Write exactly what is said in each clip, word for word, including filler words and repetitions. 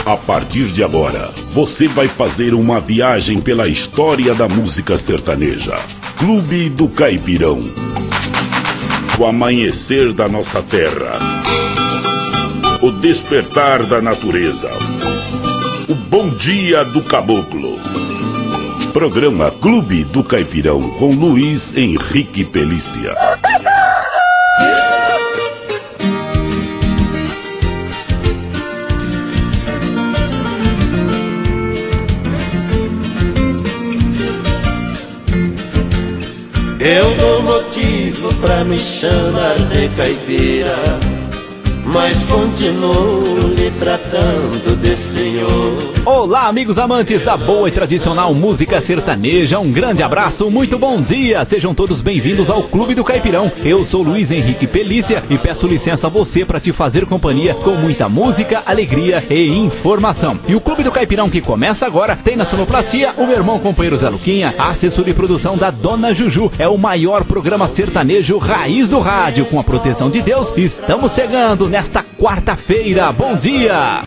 A partir de agora, você vai fazer uma viagem pela história da música sertaneja. Clube do Caipirão. O amanhecer da nossa terra. O despertar da natureza. O bom dia do caboclo. Programa Clube do Caipirão com Luiz Henrique Pelícia. Eu dou motivo pra me chamar de caipira, mas continuo lhe tratando de senhor. Olá, amigos amantes da boa e tradicional música sertaneja, um grande abraço, muito bom dia, sejam todos bem-vindos ao Clube do Caipirão. Eu sou Luiz Henrique Pelícia e peço licença a você para te fazer companhia com muita música, alegria e informação. E o Clube do Caipirão que começa agora tem na sonoplastia o meu irmão companheiro Zé Luquinha, a assessoria e produção da Dona Juju. É o maior programa sertanejo raiz do rádio, com a proteção de Deus. Estamos chegando nesta quarta-feira, bom dia!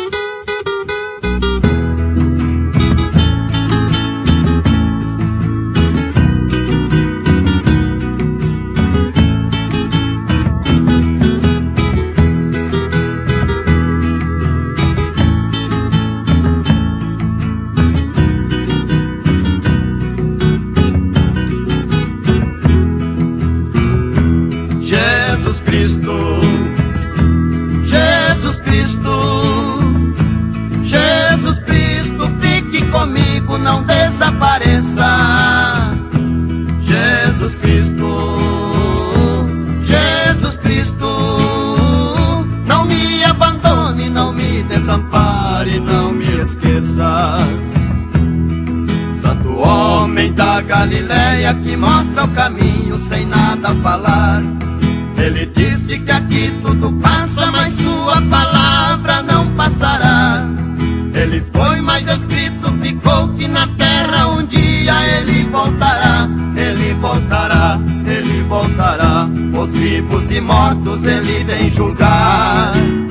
Jesus Cristo, Jesus Cristo, Jesus Cristo, fique comigo, não desapareça. Jesus Cristo, Jesus Cristo, não me abandone, não me desampare, não me esqueças. Santo homem da Galileia que mostra o caminho sem nada falar. Ele disse que aqui tudo passa, mas sua palavra não passará. Ele foi, mas escrito ficou que na terra um dia ele voltará. Ele voltará, ele voltará. Os vivos e mortos ele vem julgar.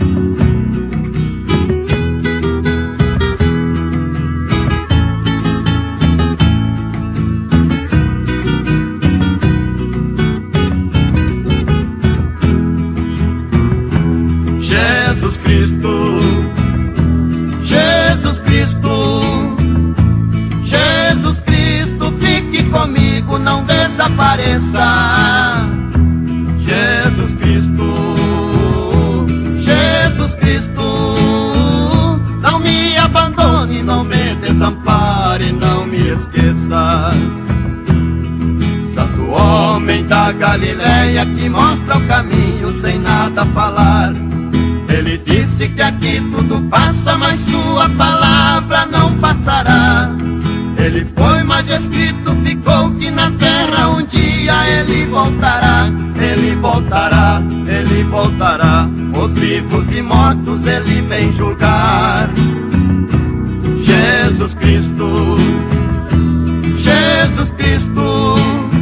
Jesus Cristo, Jesus Cristo, Jesus Cristo, fique comigo, não desapareça. Jesus Cristo, Jesus Cristo, não me abandone, não me desampare, não me esqueças. Santo homem da Galileia que mostra o caminho sem nada falar. Ele disse que aqui tudo passa, mas sua palavra não passará. Ele foi, mas escrito ficou que na terra um dia ele voltará. Ele voltará, ele voltará. Os vivos e mortos ele vem julgar. Jesus Cristo, Jesus Cristo,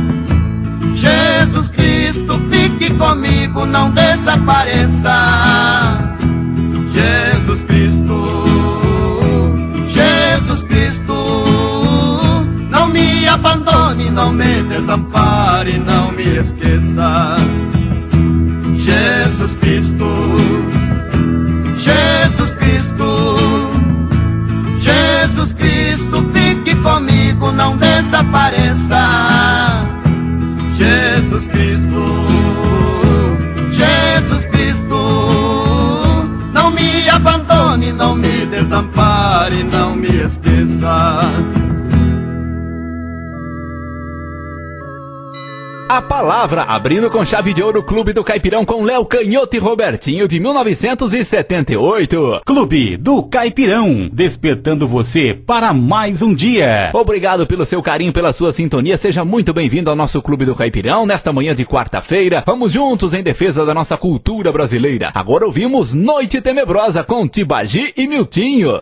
Jesus Cristo, fique comigo, não desapareça. Jesus Cristo, Jesus Cristo, não me abandone, não me desampare, não me esqueças. Jesus Cristo, Jesus Cristo, Jesus Cristo, fique comigo, não desapareça. Jesus Cristo, Jesus Cristo, não me abandone, não me desampare, não me esqueças. A palavra, abrindo com chave de ouro, Clube do Caipirão com Léo Canhoto e Robertinho de mil novecentos e setenta e oito. Clube do Caipirão, despertando você para mais um dia. Obrigado pelo seu carinho, pela sua sintonia, seja muito bem-vindo ao nosso Clube do Caipirão, nesta manhã de quarta-feira. Vamos juntos em defesa da nossa cultura brasileira. Agora ouvimos Noite Tenebrosa com Tibagi e Miltinho.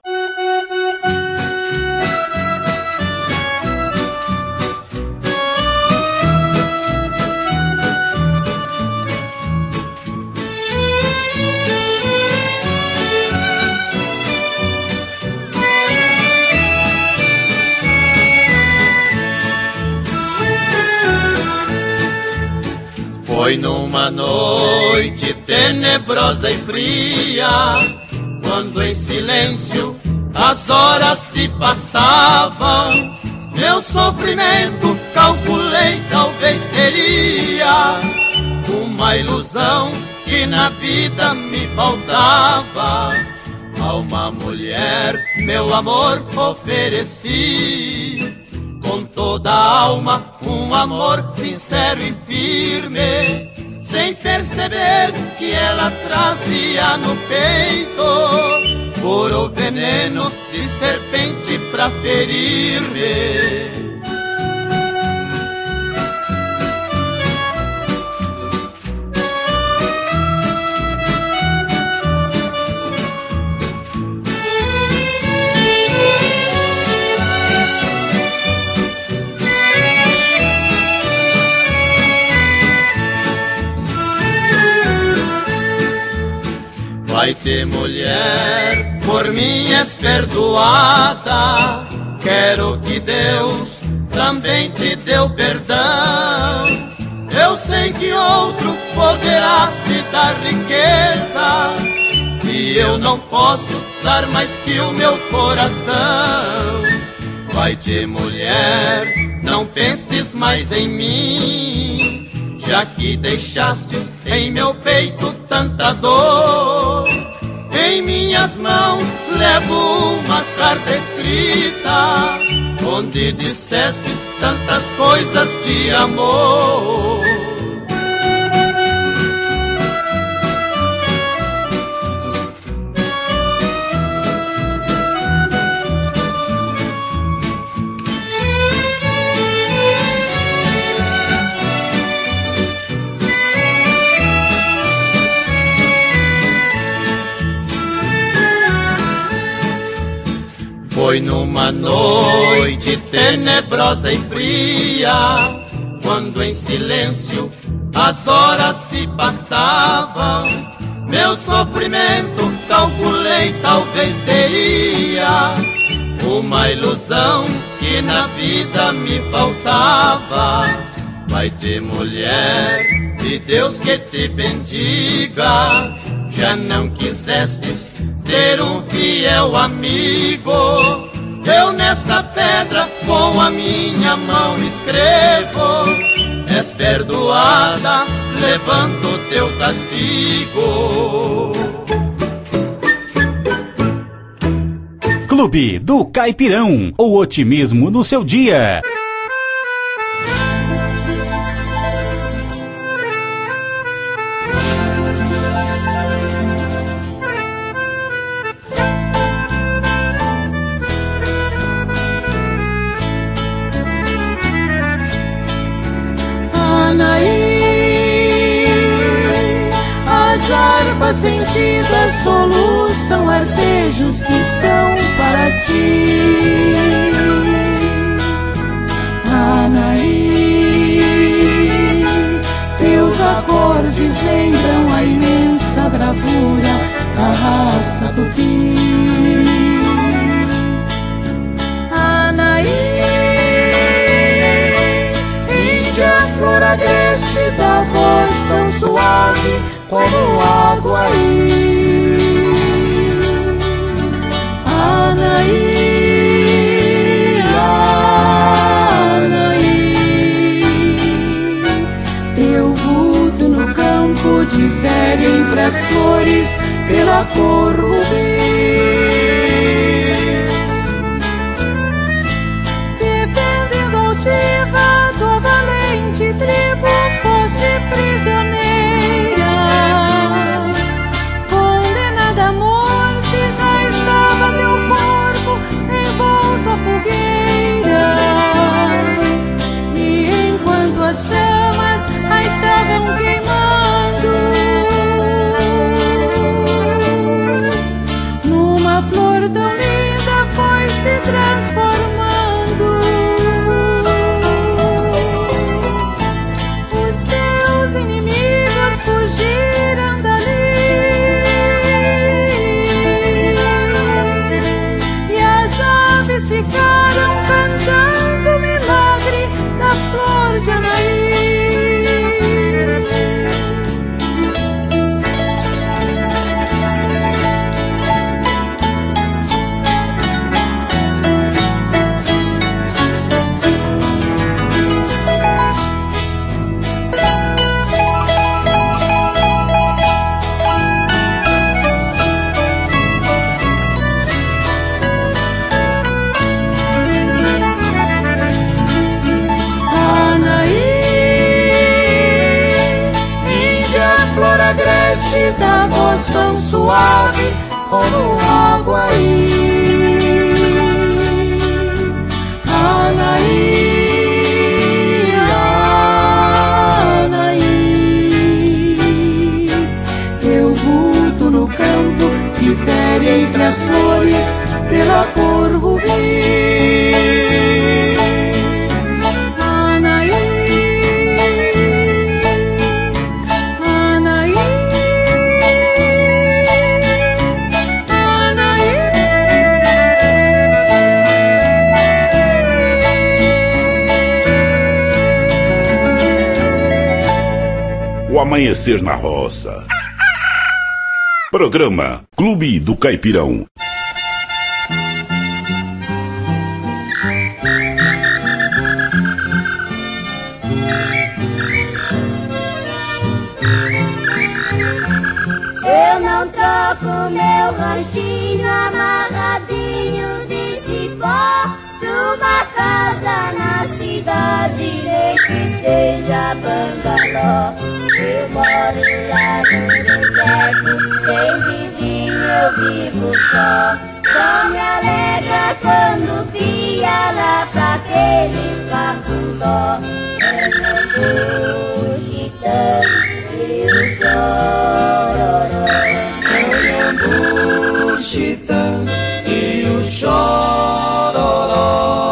Foi numa noite tenebrosa e fria, quando em silêncio as horas se passavam, meu sofrimento calculei talvez seria uma ilusão que na vida me faltava. A uma mulher meu amor ofereci, com toda a alma, um amor sincero e firme, sem perceber que ela trazia no peito puro veneno de serpente pra ferir-me. Vai ter mulher, por mim és perdoada. Quero que Deus também te deu perdão. Eu sei que outro poderá te dar riqueza, e eu não posso dar mais que o meu coração. Vai ter mulher, não penses mais em mim, já que deixastes em meu peito tanta dor. Em minhas mãos levo uma carta escrita, onde dissestes tantas coisas de amor. Foi numa noite tenebrosa e fria, quando em silêncio as horas se passavam, meu sofrimento calculei talvez seria uma ilusão que na vida me faltava. Vai ter mulher, e Deus que te bendiga, já não quisestes ter um fiel amigo. Eu nesta pedra com a minha mão escrevo: és perdoada, levanta o teu castigo. Clube do Caipirão, o otimismo no seu dia. Sentidas soluçam arpejos que são para ti, Anaí. Teus acordes lembram a imensa bravura da raça tupi, Anaí. Índia flor agreste da voz tão suave como água aí, Anaí, Anaí. Teu vulto no campo difere entre as flores pela cor rubi. Defendendo altiva tua valente tribo, fosse prisioneira, as chamas a estavam queimando. bonita voz tão suave como água aí. Anaí, Anaí, teu vulto no campo difere entre as flores pela cor rubi. Anaí, Anaí, Anaí. O Amanhecer na Roça. Programa Clube do Caipirão. Eu não troco meu ranchinho amarradinho de cipó pra uma casa na cidade, nem que seja bangalô. Eu moro lá no deserto, sem vizinho eu vivo só. Só me alegra quando pia lá pra aqueles cafundó. É meu buchitã e o chororó. É o buchitã e o chororó.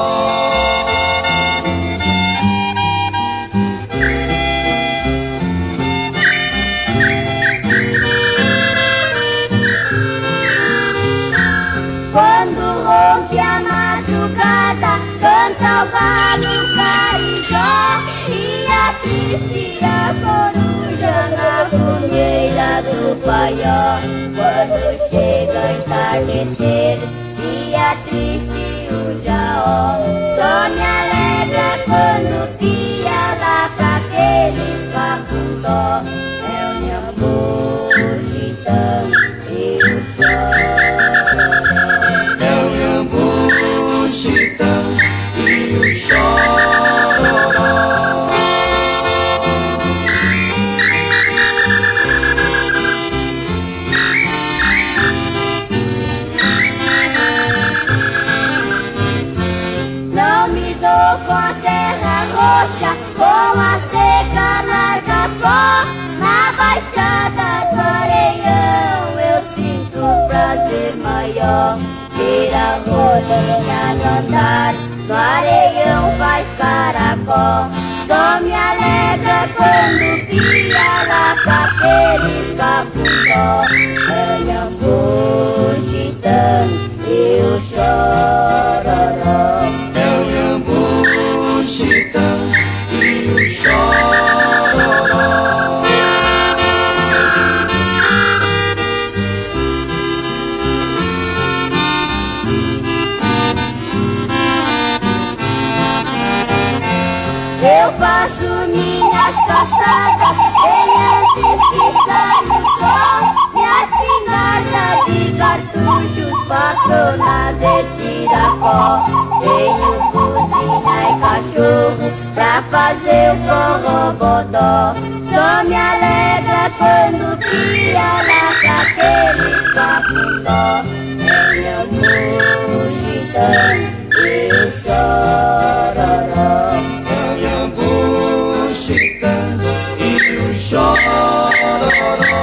Canta o galo, carijó e a triste a coruja na cunheira do paió. Quando chega o entardecer e a triste o jaó, só me alegra quando pia lá pra aqueles cafundó. É o Nhambu, Chitã e o chororó. É o Nhambu, Chitã e o chororó. Não me dou com a terra roxa, com a seca larga pó. Na baixada do Areião eu sinto um prazer maior. Tira a rolinha no andar, no areião faz caracol. Só me alegra quando pia lá pra aqueles cafundó. É o Nhambu, Chitã e o chororó. É o Nhambu, Chitã e o chororó. Eu faço minhas caçadas bem antes que saia o sol. Minhas pingadas de cartuchos, patrona de tiracó. Tenho cozinha e cachorro pra fazer o forró-bodó. Só me alegra quando pia lá pra aqueles cafundó. É o Nhambu, Chitã e o chororó. Chitã e o chororó.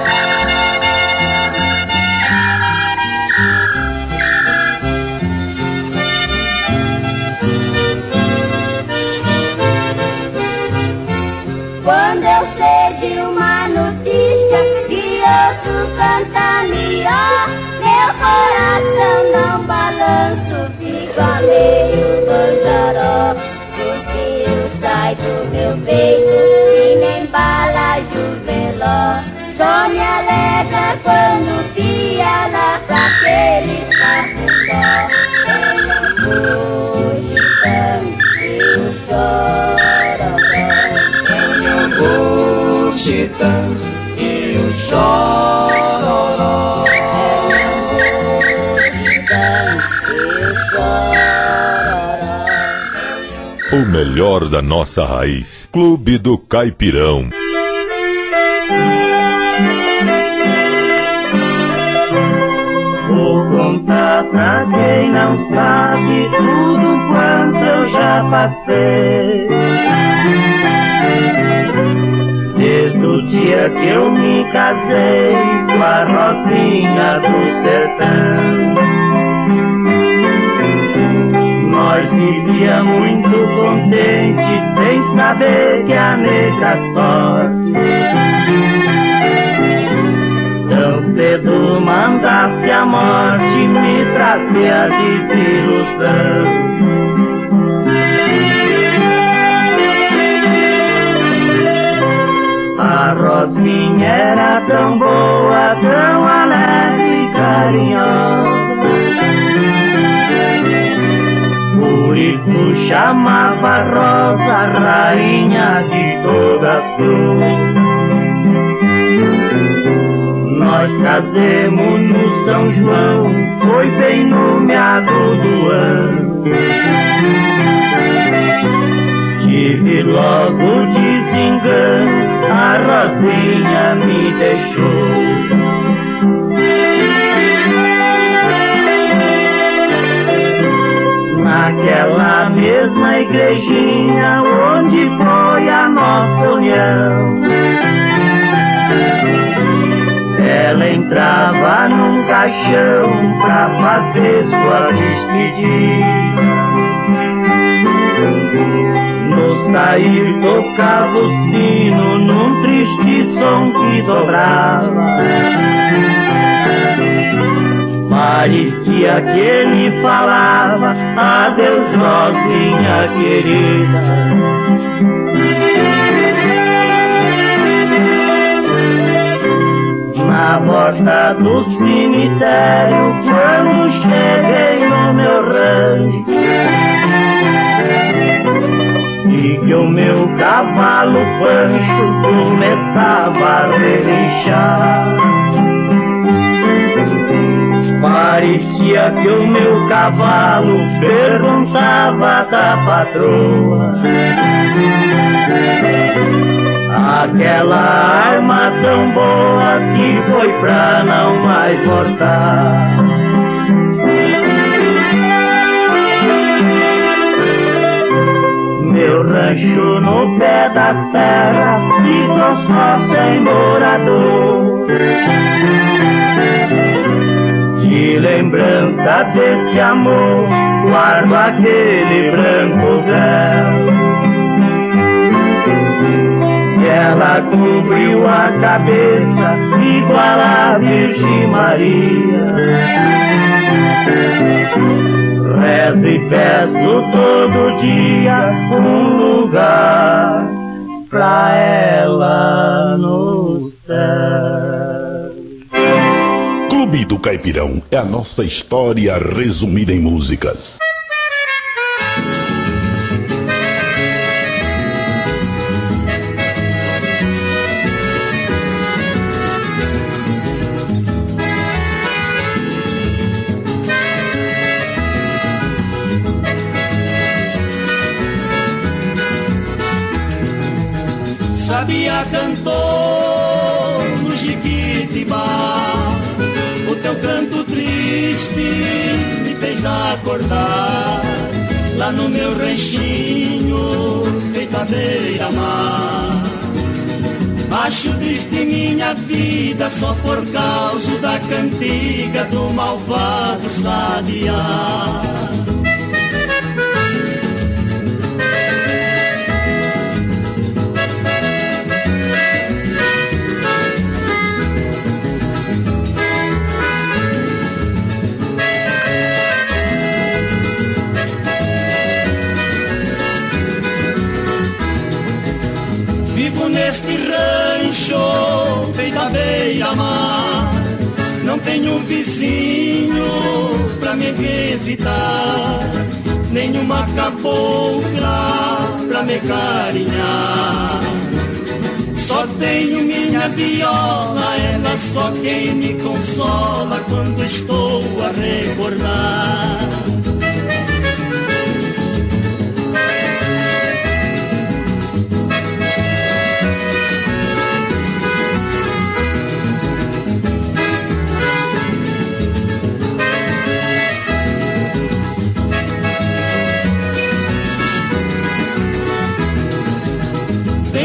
Quando eu sei de uma notícia que outro canta melhor, meu coração não balanço, fica meio banjaró. Suspiro sai do meu peito e me embala juveló. Só me alegra quando pia lá pra aqueles cafundó. É o Chitã e o chororó. É o Nhambu, Chitã e o chororó. É o Chitã e o chororó. O melhor da nossa raiz. Clube do Caipirão. pra quem não sabe tudo quanto eu já passei. Desde o dia que eu me casei com a Rosinha do sertão, nós vivia muito contentes sem saber que a negra sorte tão cedo mandasse a morte me trazer a desilusão. A Rosinha era tão boa, tão alegre e carinhosa, por isso chamava a Rosa a rainha de todas as flores. Nós casemos no São João, foi bem no meado do ano. Tive logo desengano, a Rosinha me deixou. Naquela mesma igrejinha onde foi a nossa união, ela entrava num caixão pra fazer sua despedida. No sair tocava o sino num triste som que dobrava. Parecia que ele falava: adeus, Rosinha querida. Na porta do cemitério, quando cheguei no meu rancho, e que o meu cavalo Pancho começava a relinchar. Parecia que o meu cavalo perguntava da patroa: aquela arma tão boa que foi pra não mais voltar. Meu rancho no pé da serra ficou só sem morador. De lembrança desse amor, guardo aquele branco véu. Ela cobriu a cabeça igual a Virgem Maria. Rezo e peço todo dia um lugar pra ela no céu. Clube do Caipirão é a nossa história resumida em músicas. Sabia cantor no Jiquitibá, o teu canto triste me fez acordar. Lá no meu ranchinho, feito à beira-mar, acho triste minha vida só por causa da cantiga do malvado sabiá. Neste rancho, feito à beira-mar, não tenho um vizinho pra me visitar, nenhuma cabocla pra me carinhar. Só tenho minha viola, ela só quem me consola quando estou a recordar.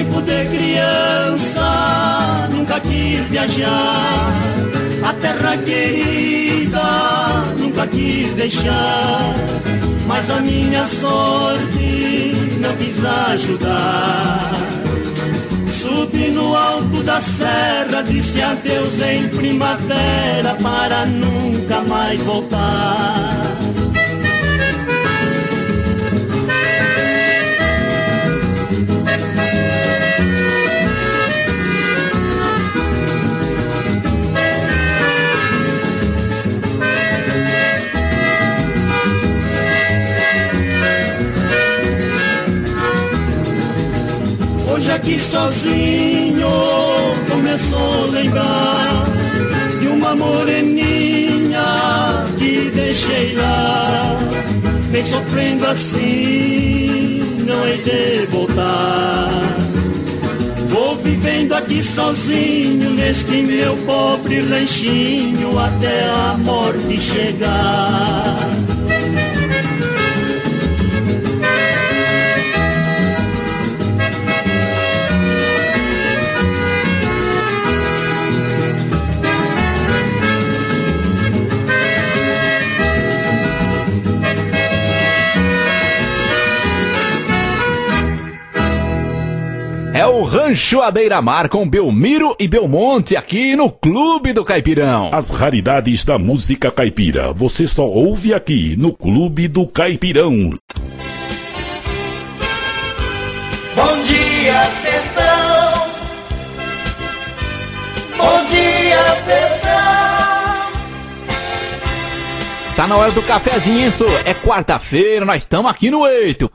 tempo de criança nunca quis viajar, a terra querida nunca quis deixar, mas a minha sorte não quis ajudar. Subi no alto da serra, disse adeus em primavera para nunca mais voltar. Hoje aqui sozinho começou a lembrar de uma moreninha que deixei lá. Vem sofrendo assim, não hei de voltar. Vou vivendo aqui sozinho neste meu pobre ranchinho até a morte chegar. É o Rancho à Beira-Mar com Belmiro e Belmonte aqui no Clube do Caipirão. As raridades da música caipira você só ouve aqui no Clube do Caipirão. Bom dia, sertão. Bom dia, sertão. Tá na hora do cafezinho, hein, sô? É quarta-feira, nós estamos aqui no Eito.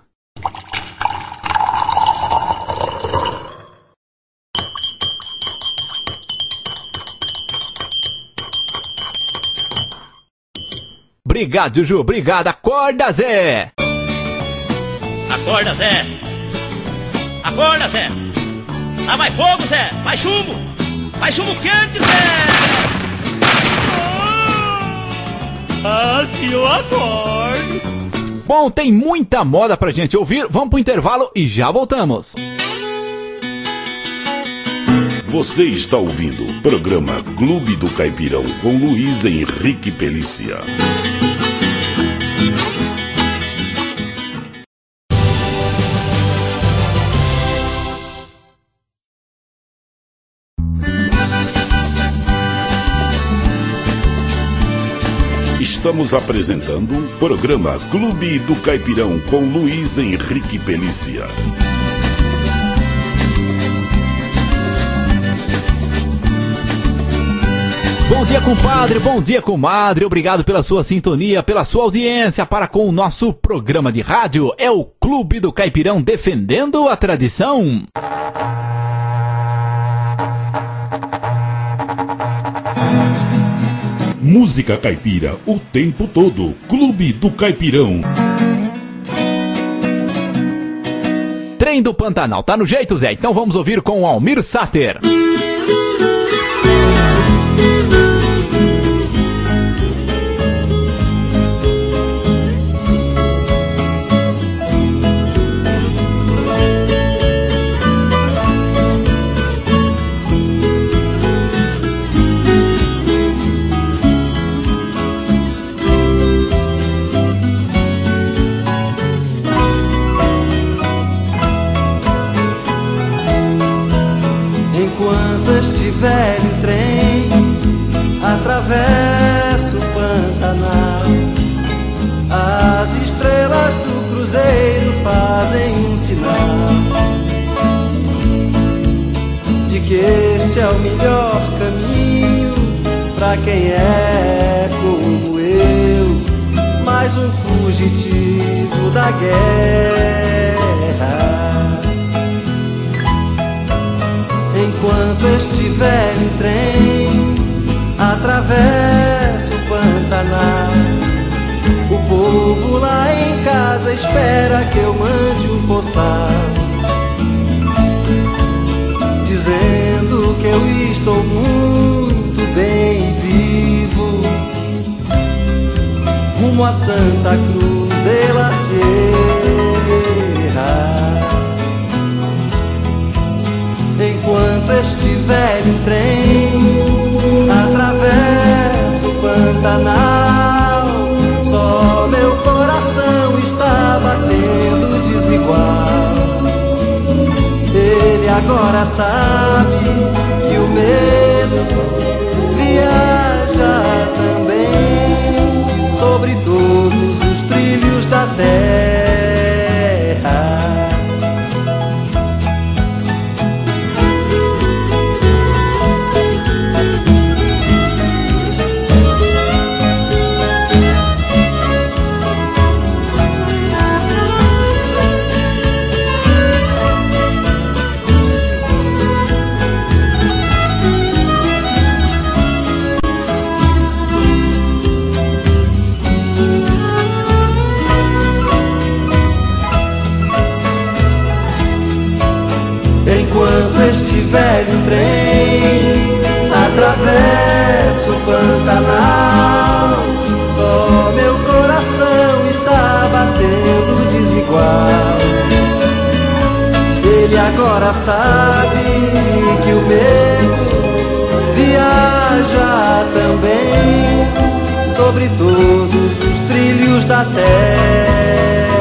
Obrigado, Juju, obrigado. Acorda, Zé. Acorda, Zé. Acorda, Zé. Dá mais fogo, Zé. Mais chumbo. Mais chumbo quente, Zé. Ah, se eu acordo. Bom, tem muita moda pra gente ouvir. Vamos pro intervalo e já voltamos. Você está ouvindo o programa Clube do Caipirão com Luiz Henrique Pelícia. Estamos apresentando o programa Clube do Caipirão com Luiz Henrique Pelícia. Bom dia, compadre, bom dia, comadre. Obrigado pela sua sintonia, pela sua audiência para com o nosso programa de rádio. É o Clube do Caipirão defendendo a tradição. Música caipira o tempo todo. Clube do Caipirão. Trem do Pantanal, tá no jeito, Zé? Então vamos ouvir com o Almir Sater. Velho trem atravessa o Pantanal. As estrelas do cruzeiro fazem um sinal de que este é o melhor caminho pra quem é como eu, mais um fugitivo da guerra. Enquanto este velho trem atravessa o Pantanal, o povo lá em casa espera que eu mande um postal dizendo que eu estou muito bem vivo, rumo a Santa Cruz de la Sierra. este velho trem atravessa o Pantanal, só meu coração está batendo desigual. Ele agora sabe que o medo viaja também sobre todos os trilhos da terra. Enquanto este velho trem atravessa o Pantanal, só meu coração está batendo desigual. Ele agora sabe que o medo viaja também sobre todos os trilhos da terra.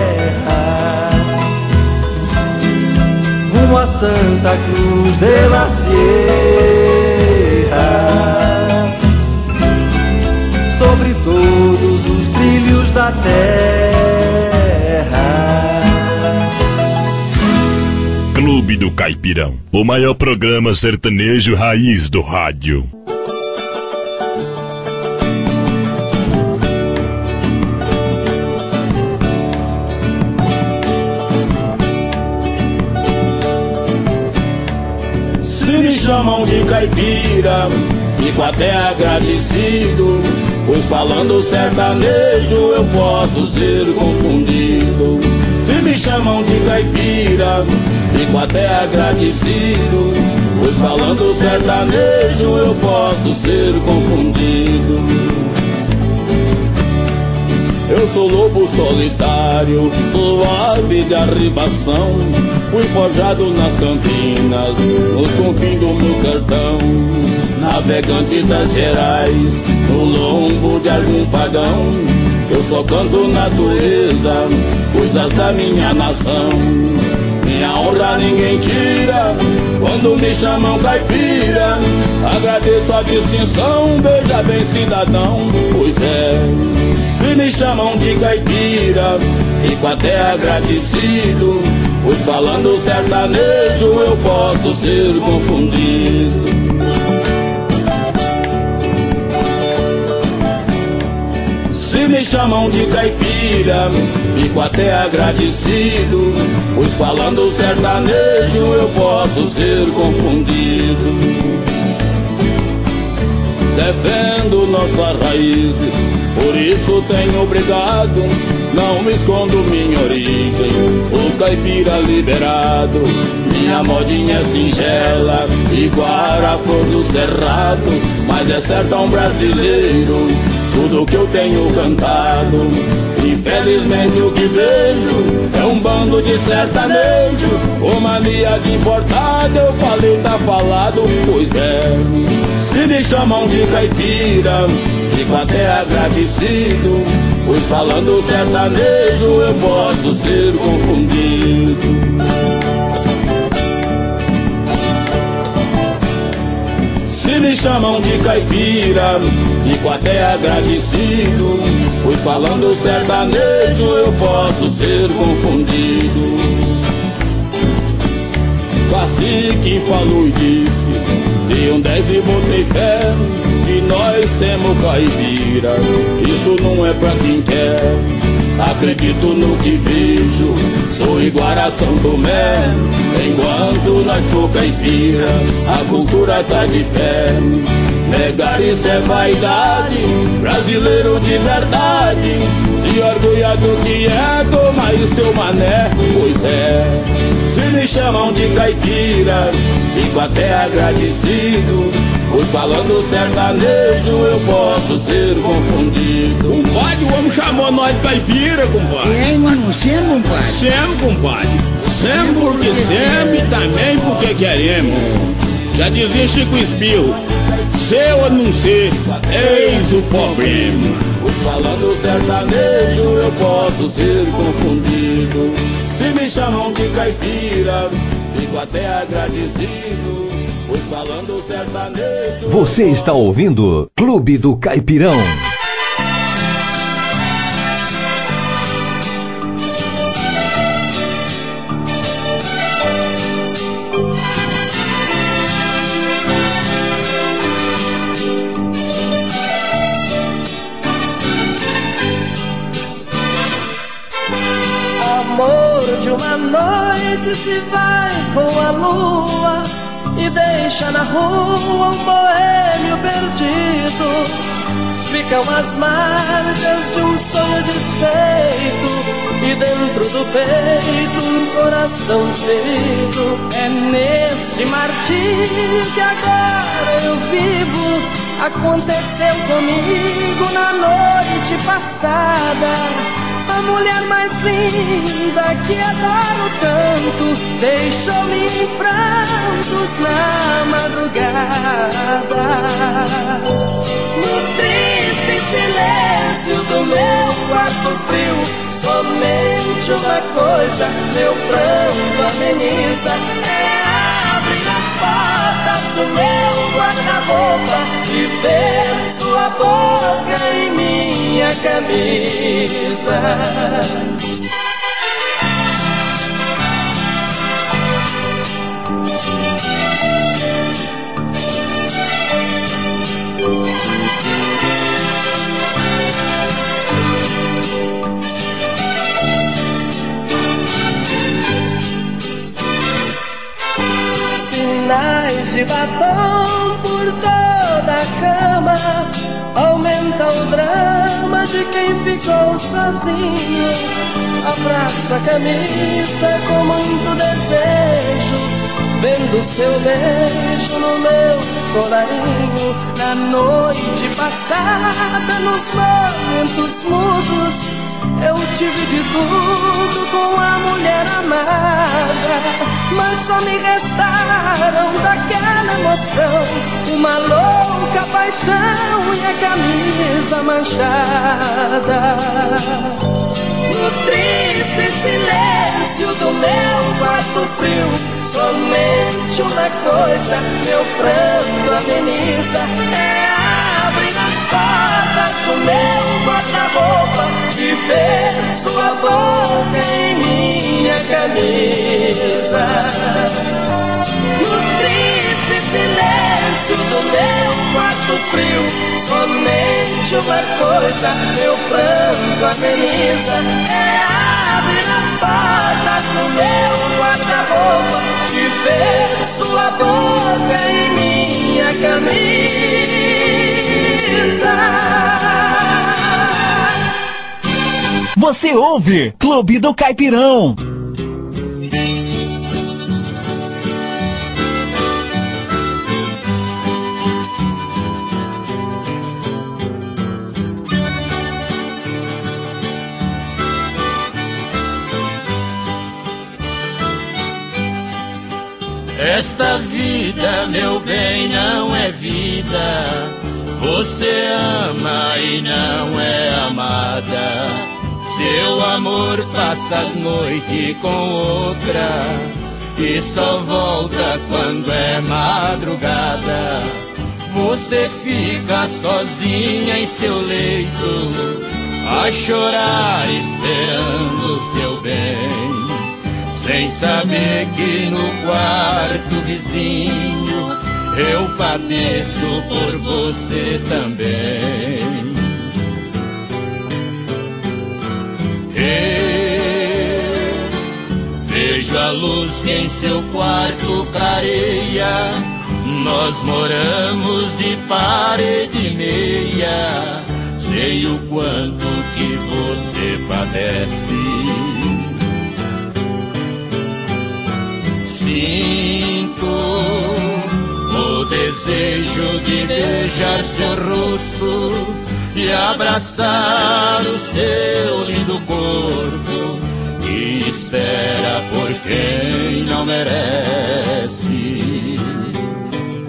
A Santa Cruz de la Sierra, sobre todos os trilhos da terra. Clube do Caipirão, o maior programa sertanejo raiz do rádio. Chamam de caipira, fico até agradecido, pois falando sertanejo eu posso ser confundido. Se me chamam de caipira, fico até agradecido, pois falando sertanejo eu posso ser confundido. Eu sou lobo solitário, sou ave de arribação, fui forjado nas campinas, nos confins do meu sertão, navegante das Gerais, no lombo de algum pagão. Eu só canto natureza, coisas da minha nação. Minha honra ninguém tira, quando me chamam caipira, agradeço a distinção, veja bem cidadão, pois é. Se me chamam de caipira, fico até agradecido, pois falando sertanejo eu posso ser confundido. Se me chamam de caipira, fico até agradecido, pois falando sertanejo eu posso ser confundido. Defendo nossas raízes, por isso tenho brigado, não me escondo minha origem, sou caipira liberado. Minha modinha é singela, igual a flor do cerrado, mas é sertão brasileiro, tudo que eu tenho cantado. Infelizmente o que vejo é um bando de sertanejo, com mania de importado, eu falei tá falado, pois é. Se me chamam de caipira, fico até agradecido, pois falando sertanejo eu posso ser confundido. Se me chamam de caipira, fico até agradecido, pois falando sertanejo eu posso ser confundido. Cacique falou e disse, dei um dez e botei fé, que nós somos caipira, isso não é pra quem quer. Acredito no que vejo, sou igual a São Tomé, enquanto nós for caipira, a cultura tá de pé. Negar isso é vaidade, brasileiro de verdade, se orgulha do que é, toma aí seu mané, pois é. Se me chamam de caipira, fico até agradecido, pois falando sertanejo eu posso ser confundido. Compadre, o homem chamou nós de caipira, compadre. É, nós não somos, compadre. Sempre, compadre. Sempre porque sempre e também porque queremos. Já dizia Chico Espirro, seu ou não ser, eis o problema. Falando sertanejo eu posso ser confundido. Se me chamam de caipira, fico até agradecido. Pois falando sertanejo. Você está ouvindo Clube do Caipirão. De uma noite se vai com a lua e deixa na rua um boêmio perdido. Ficam as marcas de um sonho desfeito e dentro do peito um coração ferido. É nesse martírio que agora eu vivo. Aconteceu comigo na noite passada. A mulher mais linda que adoro tanto deixou-me em prantos na madrugada. No triste silêncio do meu quarto frio, somente uma coisa meu pranto ameniza: é abrir as portas do meu guarda-roupa e ver sua boca em minha camisa. Sinais de batom por toda a cama, aumenta o drama de quem ficou sozinho. Abraço a camisa com muito desejo, vendo seu beijo no meu colarinho. Na noite passada, nos momentos mudos, eu tive de tudo com a mulher amada, mas só me restaram daquela emoção uma louca paixão e a camisa manchada. No triste silêncio do meu quarto frio, somente uma coisa meu pranto ameniza: é abrir as portas do meu guarda-roupa e ver sua boca em minha camisa. No triste silêncio do meu quarto frio, somente uma coisa meu pranto ameniza: é abrir as portas do meu guarda-roupa e ver sua boca em minha camisa. Você ouve Clube do Caipirão. Esta vida, meu bem, não é vida. Você ama e não é amada. Seu amor passa a noite com outra e só volta quando é madrugada. Você fica sozinha em seu leito a chorar esperando seu bem, sem saber que no quarto vizinho eu padeço por você também. Eu vejo a luz que em seu quarto clareia. Nós moramos de parede e meia. Sei o quanto que você padece. Sinto o desejo de beijar seu rosto e abraçar o seu lindo corpo que espera por quem não merece.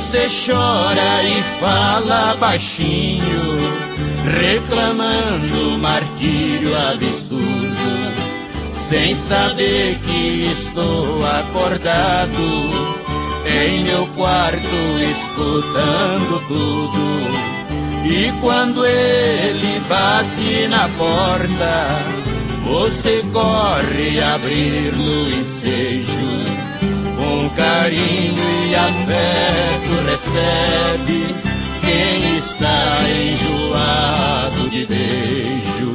Você chora e fala baixinho, reclamando martírio absurdo, sem saber que estou acordado em meu quarto escutando tudo. E quando ele bate na porta, você corre abrir-lo ensejo. Com carinho e afeto recebe quem está enjoado de beijo.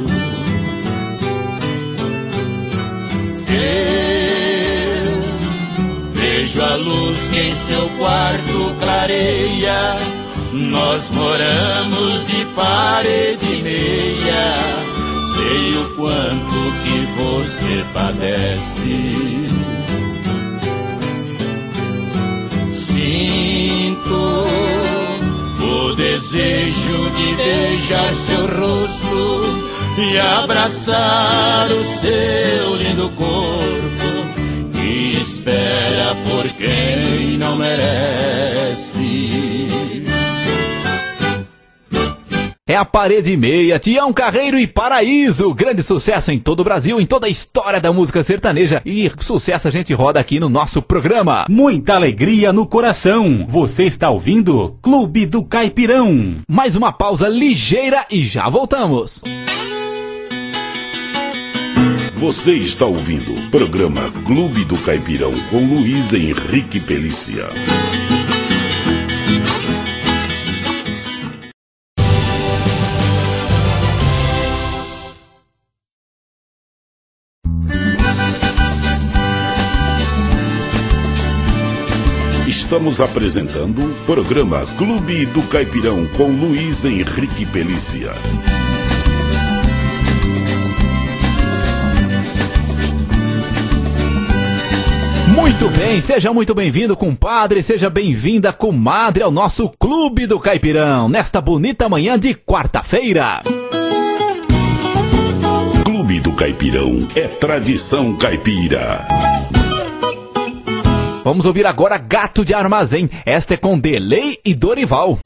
Eu vejo a luz que em seu quarto clareia. Nós moramos de parede e meia. Sei o quanto que você padece. Sinto o desejo de beijar seu rosto e abraçar o seu lindo corpo, que espera por quem não merece. É a Parede e Meia, Tião Carreiro e Paraíso. Grande sucesso em todo o Brasil, em toda a história da música sertaneja. E sucesso a gente roda aqui no nosso programa. Muita alegria no coração. Você está ouvindo Clube do Caipirão. Mais uma pausa ligeira e já voltamos. Você está ouvindo o programa Clube do Caipirão com Luiz Henrique Pelícia. Estamos apresentando o programa Clube do Caipirão com Luiz Henrique Pelícia. Muito bem, seja muito bem-vindo, compadre, seja bem-vinda, comadre, ao nosso Clube do Caipirão, nesta bonita manhã de quarta-feira. Clube do Caipirão é tradição caipira. Vamos ouvir agora Gato de Armazém. Esta é com Delay e Dorival.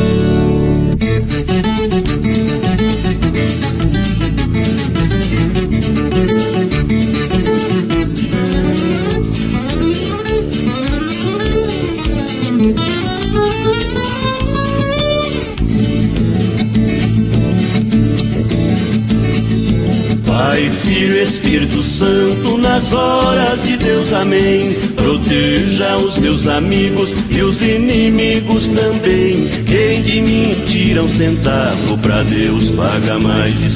Pai, Filho, Espírito Santo, nas horas de Deus, amém. Proteja os meus amigos e os inimigos também. Quem de mim tira um centavo, pra Deus paga mais de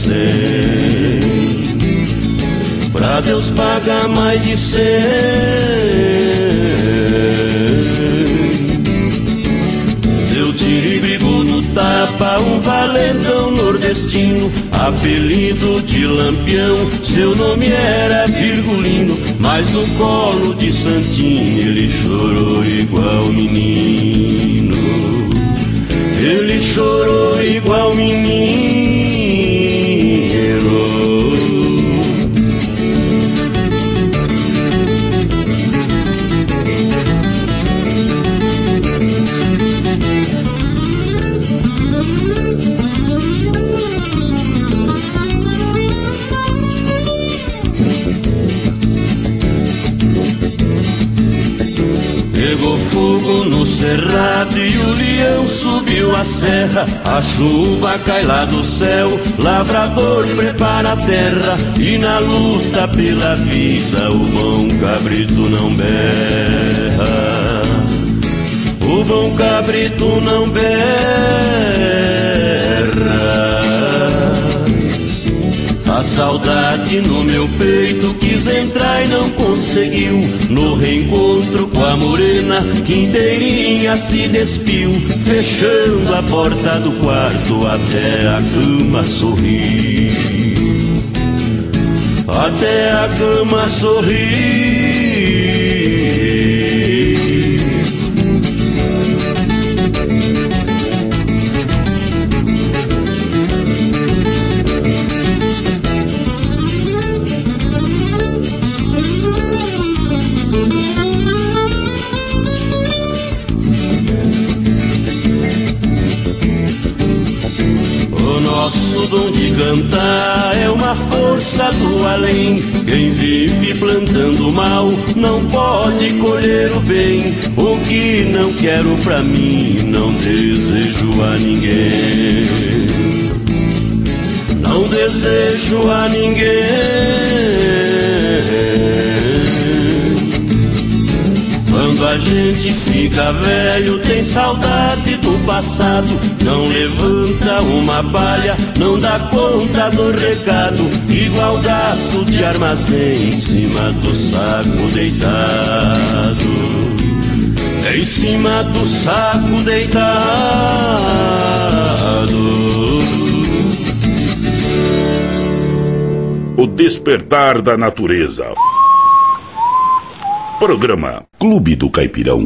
cem. Pra Deus paga mais de cem. Seu tigre no tapa, um valentão nordestino, apelido de Lampião, seu nome era Virgulino, mas no colo de Santinho ele chorou igual menino. Ele chorou igual menino. Pegou fogo no cerrado e o leão subiu a serra. A chuva cai lá do céu, lavrador prepara a terra. E na luta pela vida o bom cabrito não berra. O bom cabrito não berra. A saudade no meu peito quis entrar e não conseguiu. No reencontro com a morena, que inteirinha se despiu. Fechando a porta do quarto, até a cama sorriu. Até a cama sorriu. dom de cantar é uma força do além. Quem vive plantando mal não pode colher o bem. O que não quero pra mim, não desejo a ninguém. Não desejo a ninguém. Quando a gente fica velho, tem saudade do passado. Não levanta uma palha, não dá conta do recado. Igual gato de armazém em cima do saco deitado. Em cima do saco deitado. O despertar da natureza. Programa Clube do Caipirão.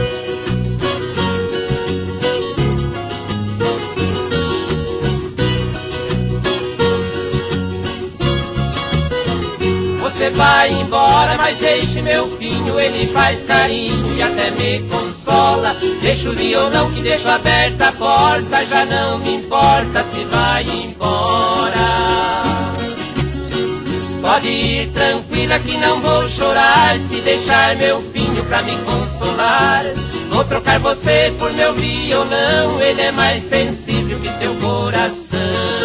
Você vai embora, mas deixe meu pinho, ele faz carinho e até me consola. Deixa o violão que deixo aberta a porta, já não me importa se vai embora. Pode ir tranquila que não vou chorar, se deixar meu pinho pra me consolar. Vou trocar você por meu violão, ele é mais sensível que seu coração.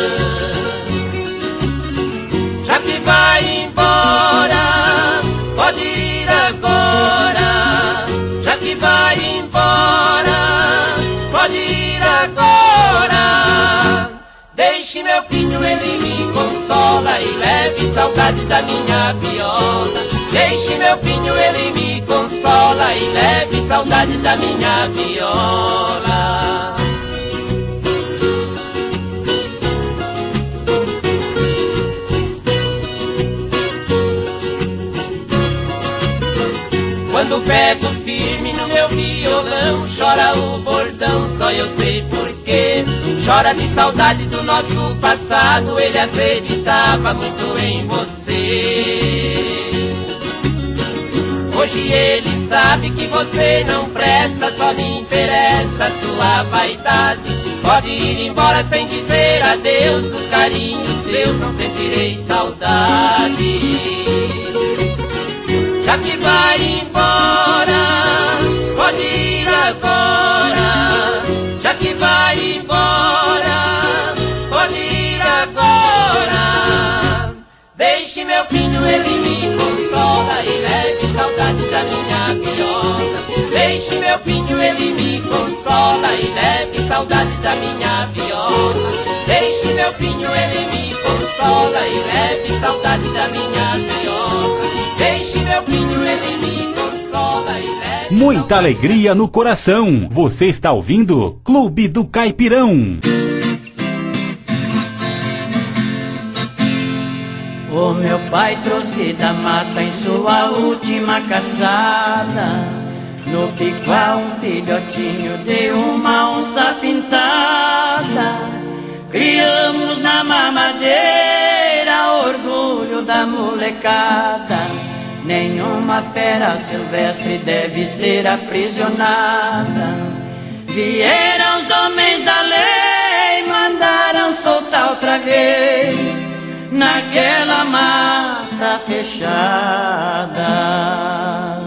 Já que vai embora, pode ir agora. Já que vai embora, pode ir agora. Deixe meu pinho, ele me consola e leve saudade da minha viola. Deixe meu pinho, ele me consola e leve saudade da minha viola. Quando pego firme no meu violão, chora o bordão, só eu sei porquê. Chora de saudade do nosso passado, ele acreditava muito em você. Hoje ele sabe que você não presta, só lhe interessa a sua vaidade. Pode ir embora sem dizer adeus, dos carinhos seus não sentirei saudade. Já que vai embora, pode ir agora. Já que vai embora, pode ir agora. Deixe meu pinho, ele me consola e leve saudade da minha viola. Deixe meu pinho, ele me consola e leve saudade da minha viola. Deixe meu pinho, ele me consola e leve saudade da minha viola. Deixe meu pinho, ele me consola e leve. Muita alegria no coração. Você está ouvindo Clube do Caipirão. O meu pai trouxe da mata em sua última caçada. No piqual um filhotinho de uma onça pintada. Criamos na mamadeira, orgulho da molecada. Nenhuma fera silvestre deve ser aprisionada. Vieram os homens da lei, mandaram soltar outra vez naquela mata fechada.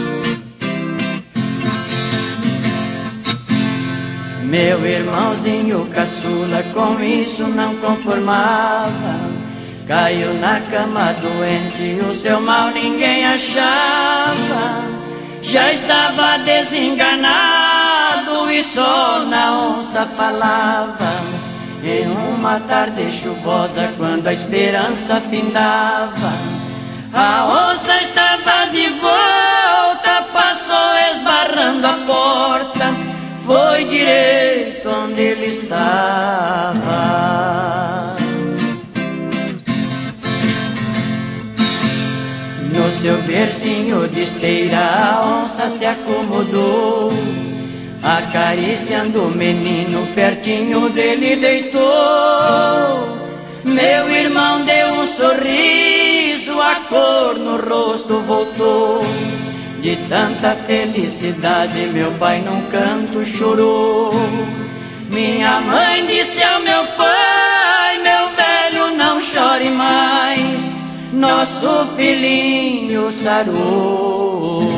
Meu irmãozinho caçula com isso não conformava. Caiu na cama doente, o seu mal ninguém achava. Já estava desenganado e só na onça falava. Em uma tarde chuvosa, quando a esperança findava, a onça estava de volta, passou esbarrando a porta, foi direito onde ele estava. No seu bercinho de esteira a onça se acomodou, acariciando o menino pertinho dele deitou. Meu irmão deu um sorriso, a cor no rosto voltou. De tanta felicidade meu pai num canto chorou. Minha mãe disse ao meu pai: meu chore mais, nosso filhinho sarou.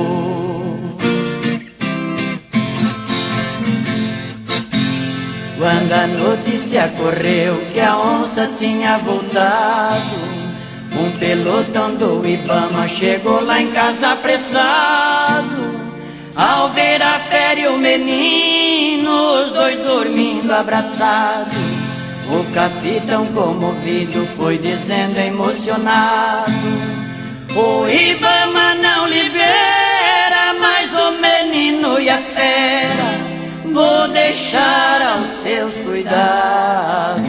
Quando a notícia correu que a onça tinha voltado, um pelotão do Ibama chegou lá em casa apressado. Ao ver a fera e o menino, os dois dormindo abraçados, o capitão comovido foi dizendo emocionado: o Ibama não libera mais o menino e a fera, vou deixar aos seus cuidados.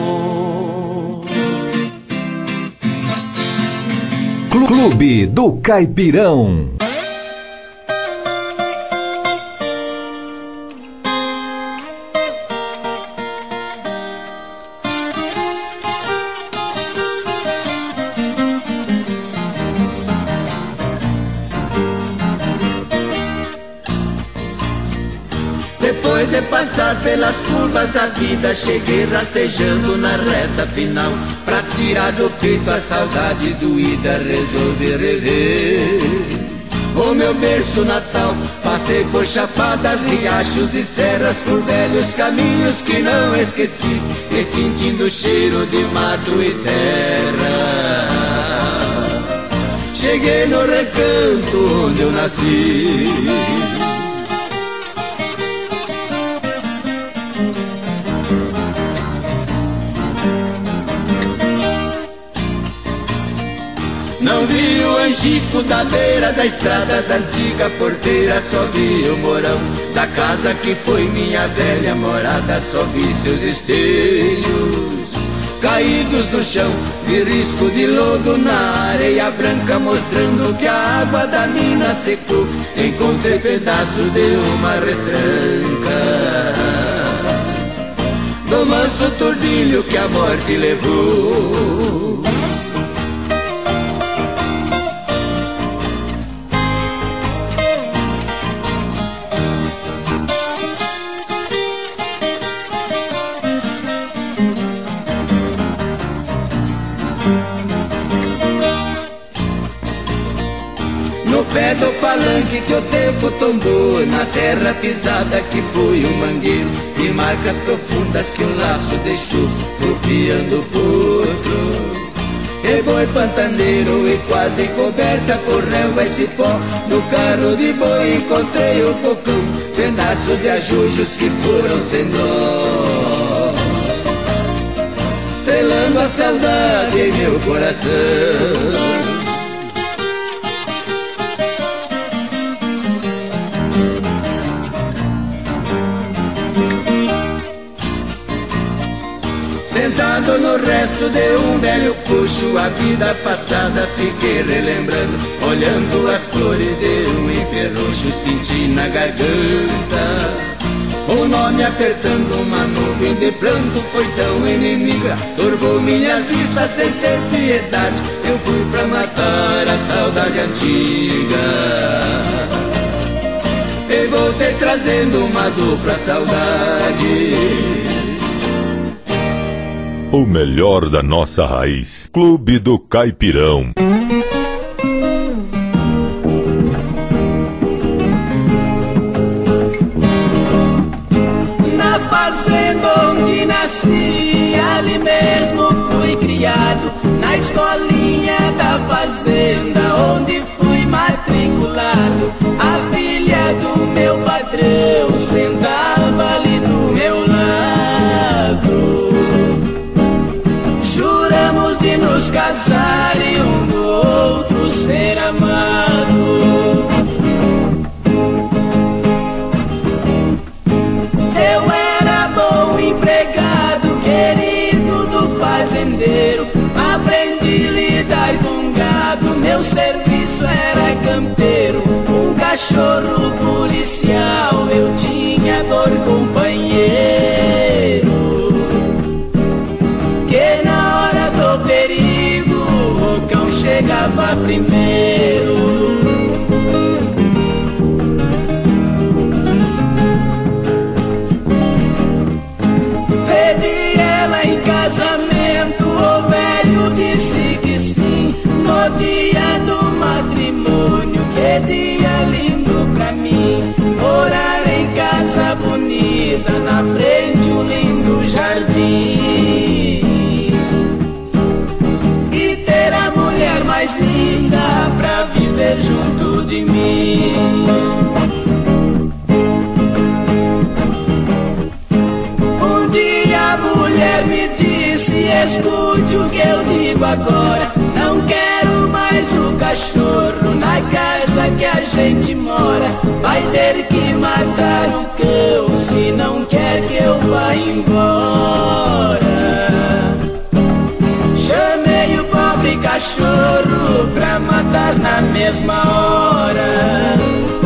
Clube do Caipirão. Depois de passar pelas curvas da vida, cheguei rastejando na reta final. Pra tirar do peito a saudade doída, resolvi rever o meu berço natal. Passei por chapadas, riachos e serras, por velhos caminhos que não esqueci, e sentindo o cheiro de mato e terra, cheguei no recanto onde eu nasci. Não vi o angico da beira da estrada da antiga porteira, só vi o morão da casa que foi minha velha morada. Só vi seus esteios caídos no chão, vi risco de lodo na areia branca, mostrando que a água da mina secou. Encontrei pedaços de uma retranca do manso tordilho que a morte levou. Pé do palanque que o tempo tombou, na terra pisada que foi um mangueiro, e marcas profundas que um laço deixou, copiando o potro. E boi pantaneiro e quase coberta por relva e cipó, no carro de boi encontrei o cocão, pedaço de ajujos que foram sem dó, telando a saudade em meu coração. Sentado no resto de um velho coxo, a vida passada fiquei relembrando, olhando as flores de um emperroxo, senti na garganta o nome apertando, uma nuvem de pranto foi tão inimiga, turvou minhas vistas sem ter piedade. Eu fui pra matar a saudade antiga e voltei trazendo uma dupla saudade. O melhor da nossa raiz. Clube do Caipirão. Na fazenda onde nasci, ali mesmo fui criado. Na escolinha da fazenda onde fui matriculado. A filha do meu patrão sentava ali do meu lado. Juramos de nos casar e um do outro ser amado. Eu era bom empregado, querido do fazendeiro. Aprendi a lidar com gado, meu serviço era campeiro. Um cachorro policial eu tinha por companheiro, que na hora do perigo o cão chegava primeiro. Pedi ela em casamento, o velho agora. Não quero mais o cachorro na casa que a gente mora. Vai ter que matar o cão se não quer que eu vá embora. Chamei o pobre cachorro pra matar na mesma hora.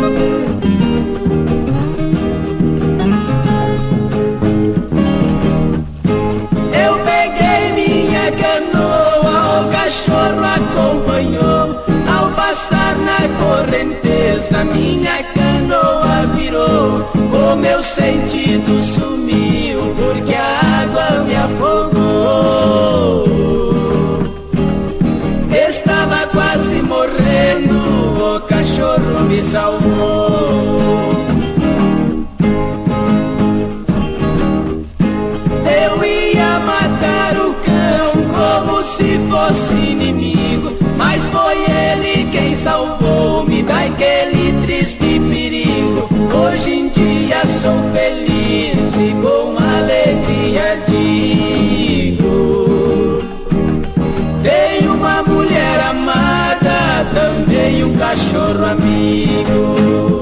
Eu peguei minha canoa, o cachorro acompanhou. Ao passar na correnteza, minha canoa virou. O meu sentido sumiu porque a água me afogou. Estava quase morrendo, o cachorro me salvou. Eu ia matar o cão como se fosse inimigo, mas foi ele quem salvou-me daquele triste perigo. Hoje em dia sou feliz e com alegria digo: tenho uma mulher amada, também um cachorro amigo.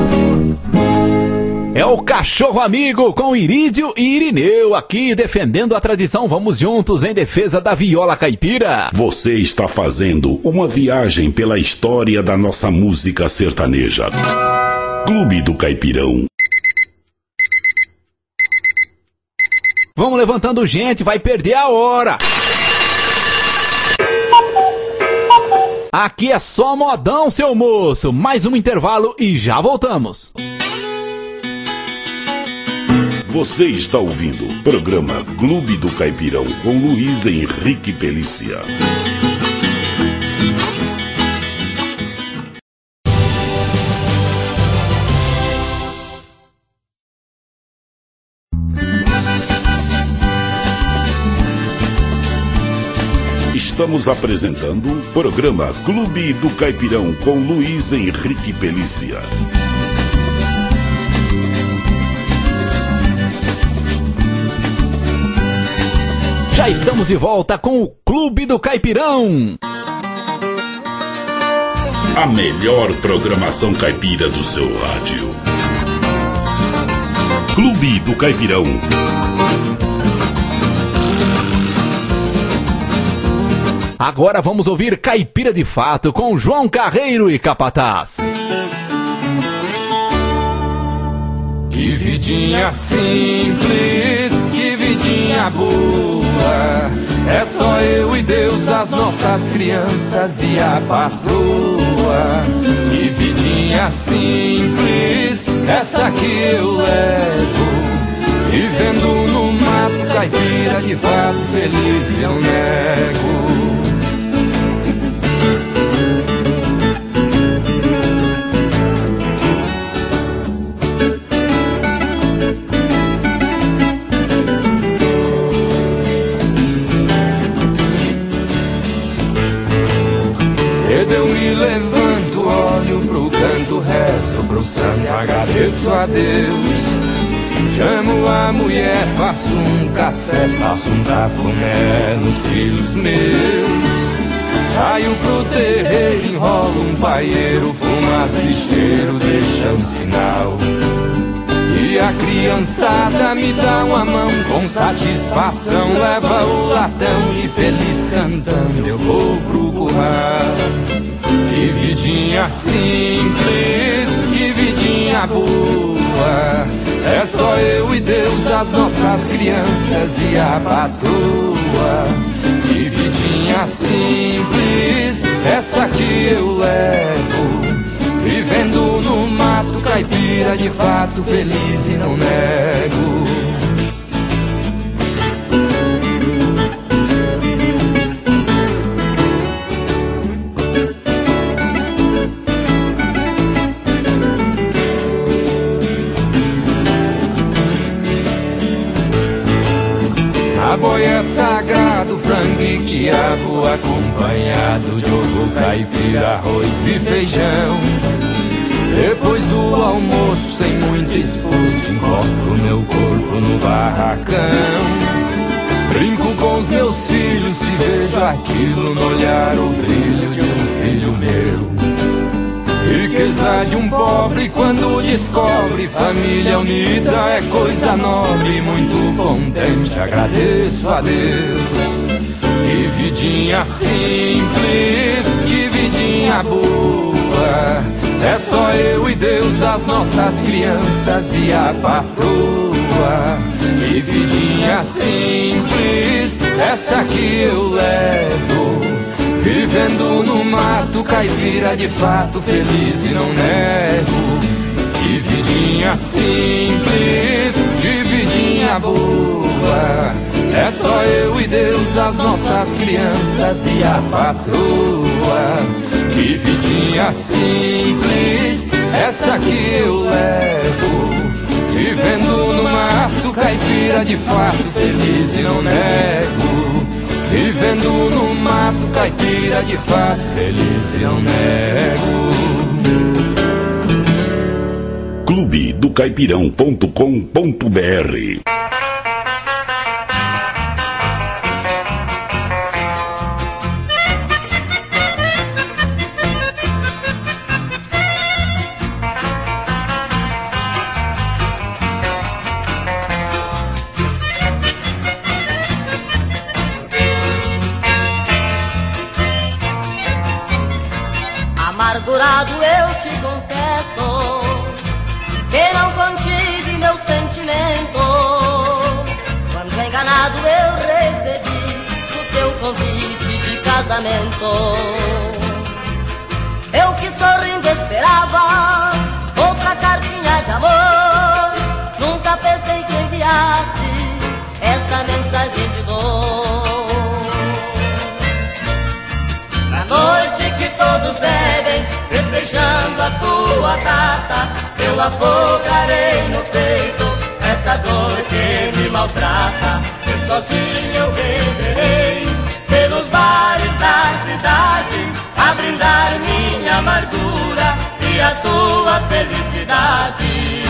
É o Cachorro Amigo com Irídio e Irineu aqui defendendo a tradição. Vamos juntos em defesa da viola caipira. Você está fazendo uma viagem pela história da nossa música sertaneja. Clube do Caipirão. Vamos levantando gente, vai perder a hora. Aqui é só modão, seu moço. Mais um intervalo e já voltamos. Você está ouvindo o programa Clube do Caipirão com Luiz Henrique Pelícia. Estamos apresentando o programa Clube do Caipirão com Luiz Henrique Pelícia. Já estamos de volta com o Clube do Caipirão. A melhor programação caipira do seu rádio. Clube do Caipirão. Agora vamos ouvir Caipira de Fato com João Carreiro e Capataz. Que vidinha simples, que vidinha boa. É só eu e Deus, as nossas crianças e a patroa. Que vidinha simples, essa que eu levo. Vivendo no mato caipira, de fato feliz eu nego. Eu me levanto, olho pro canto, rezo pro santo, agradeço a Deus. Chamo a mulher, faço um café, faço um cafuné nos filhos meus. Saio pro terreiro, enrolo um paieiro, fumaça e cheiro, deixa um sinal. E a criançada me dá uma mão, com satisfação leva o latão. E feliz cantando eu vou pro curral. Que vidinha simples, que vidinha boa. É só eu e Deus, as nossas crianças e a patroa. Que vidinha simples, essa que eu levo. Vivendo no mato caipira, de fato feliz e não nego. A boi é sagrado, frango e quiabo, acompanhado de ovo caipira, arroz e feijão. Depois do almoço, sem muito esforço, encosto meu corpo no barracão. Brinco com os meus filhos, se vejo aquilo no olhar, o brilho de um filho meu. Riqueza de um pobre quando descobre família unida é coisa nobre. Muito contente, agradeço a Deus. Que vidinha simples, que vidinha boa. É só eu e Deus, as nossas crianças e a patroa. Que vidinha simples, essa que eu levo. Vivendo no mato, caipira de fato, feliz e não nego. Que vidinha simples, que vidinha boa. É só eu e Deus, as nossas crianças e a patroa. Que vidinha simples, essa que eu levo. Vivendo no mato, caipira de fato, feliz e não nego. Vivendo no mato, caipira de fato, feliz e não nego. clube do caipirão ponto com ponto br. Amargurado eu te confesso que não contive meu sentimento, quando enganado eu recebi o teu convite de casamento. Eu que sorrindo esperava outra cartinha de amor, nunca pensei que enviasse esta mensagem de dor. Na noite que todos bebem, festejando a tua data, eu afogarei no peito esta dor que me maltrata. E sozinho eu beberei pelos bares da cidade, a brindar minha amargura e a tua felicidade.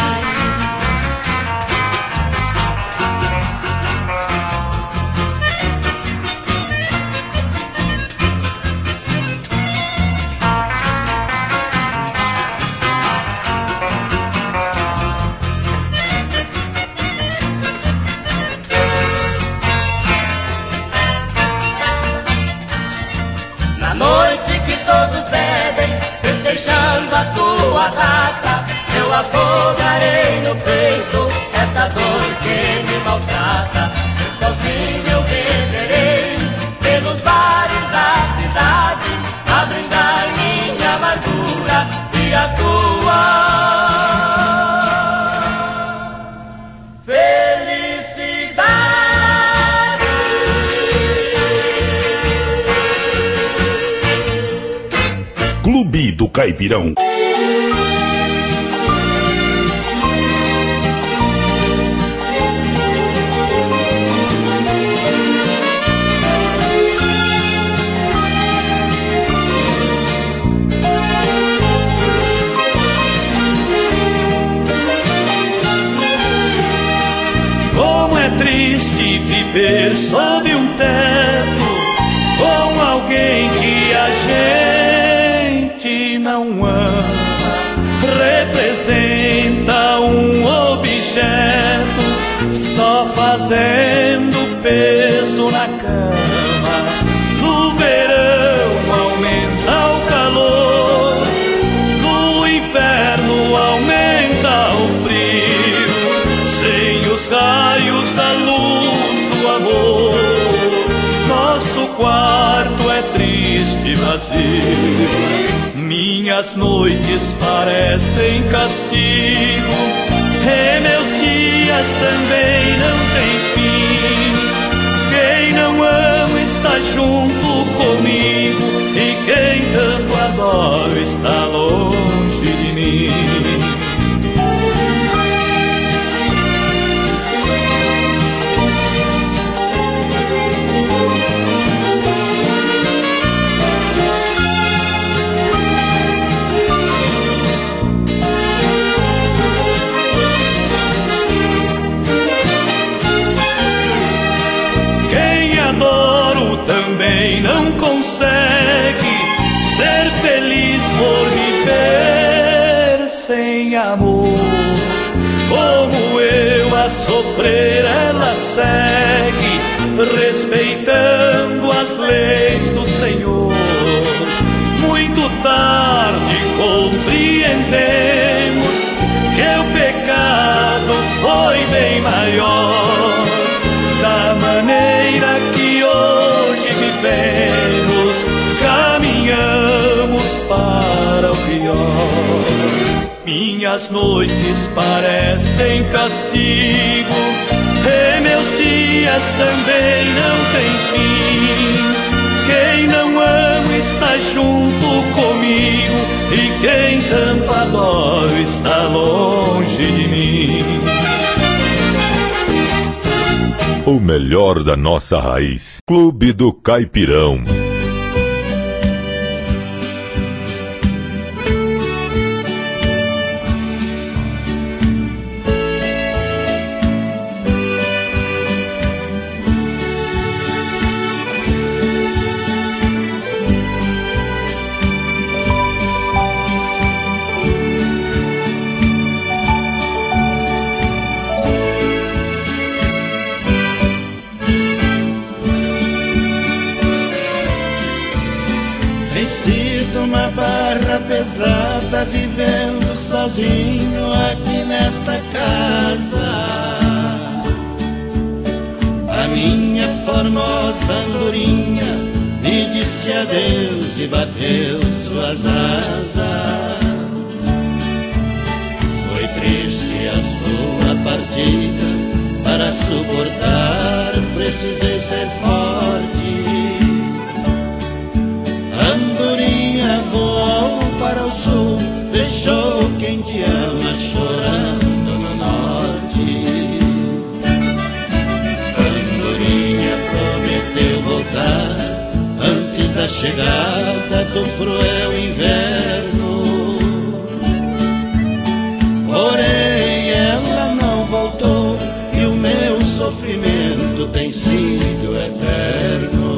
Noite que todos bebem, festejando a tua data, eu afogarei no peito esta dor que me maltrata. E sozinho eu beberei pelos bares da cidade, a brindar minha amargura e a tua Clube do Caipirão. Como é triste viver sob um teto com alguém que a gente não ama. Representa um objeto só fazendo peso na cama. No verão aumenta o calor, no inverno aumenta o frio. Sem os raios da luz do amor, nosso quarto é triste e vazio. Minhas noites parecem castigo, e meus dias também não têm fim. Quem não ama está junto comigo, e quem tanto adoro está longe de mim. ser feliz por viver sem amor. Como eu a sofrer, ela segue, respeitando as leis do Senhor. Muito tarde compreendemos que o pecado foi bem maior. Da maneira que hoje vivemos, caminhamos para o pior. Minhas noites parecem castigo, e meus dias também não têm fim. Quem não ama está junto comigo, e quem tanto adoro está longe de mim. O melhor da nossa raiz. Clube do Caipirão. Pesada, vivendo sozinho aqui nesta casa. A minha formosa andorinha me disse adeus e bateu suas asas. Foi triste a sua partida, para suportar precisei ser forte. Andorinha voou para o sul, deixou quem te ama chorando no norte. Andorinha prometeu voltar antes da chegada do cruel inverno. Porém ela não voltou e o meu sofrimento tem sido eterno.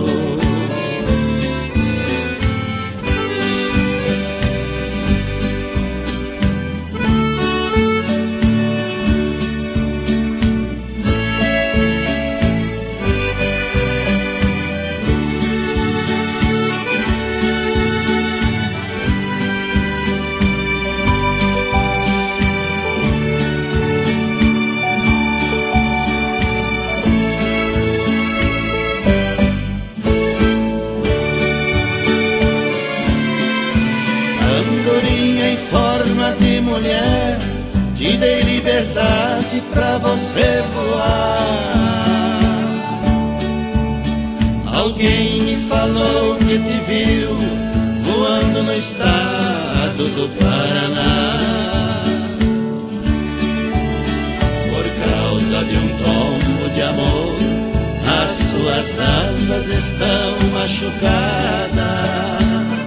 Mulher, te dei liberdade pra você voar. Alguém me falou que te viu voando no estado do Paraná. Por causa de um tombo de amor, as suas asas estão machucadas.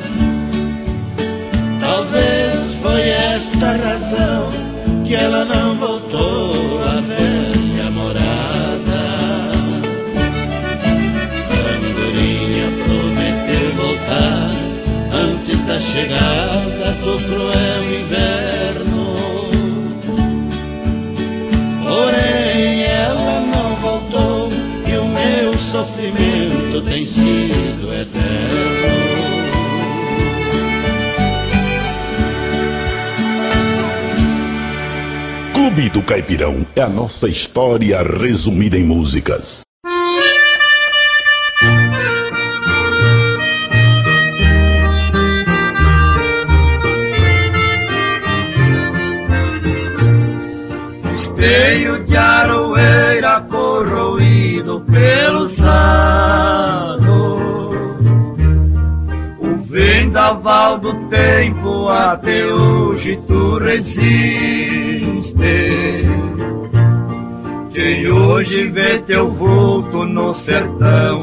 Talvez foi esta razão que ela não voltou à velha morada. Andorinha prometeu voltar antes da chegada do cruel inverno. Porém ela não voltou e o meu sofrimento tem sido eterno. Clube do Caipirão é a nossa história resumida em músicas. Espelho de aroeira corroído pelos anos, o vendaval do tempo até hoje tu resiste. Quem hoje vê teu vulto no sertão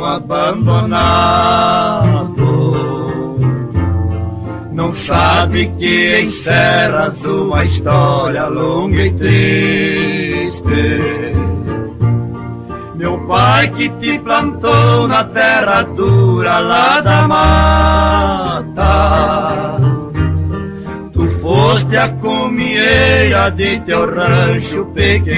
abandonado, não sabe que encerras uma história longa e triste. Meu pai que te plantou na terra dura lá da mata. Tu foste a comieira de teu rancho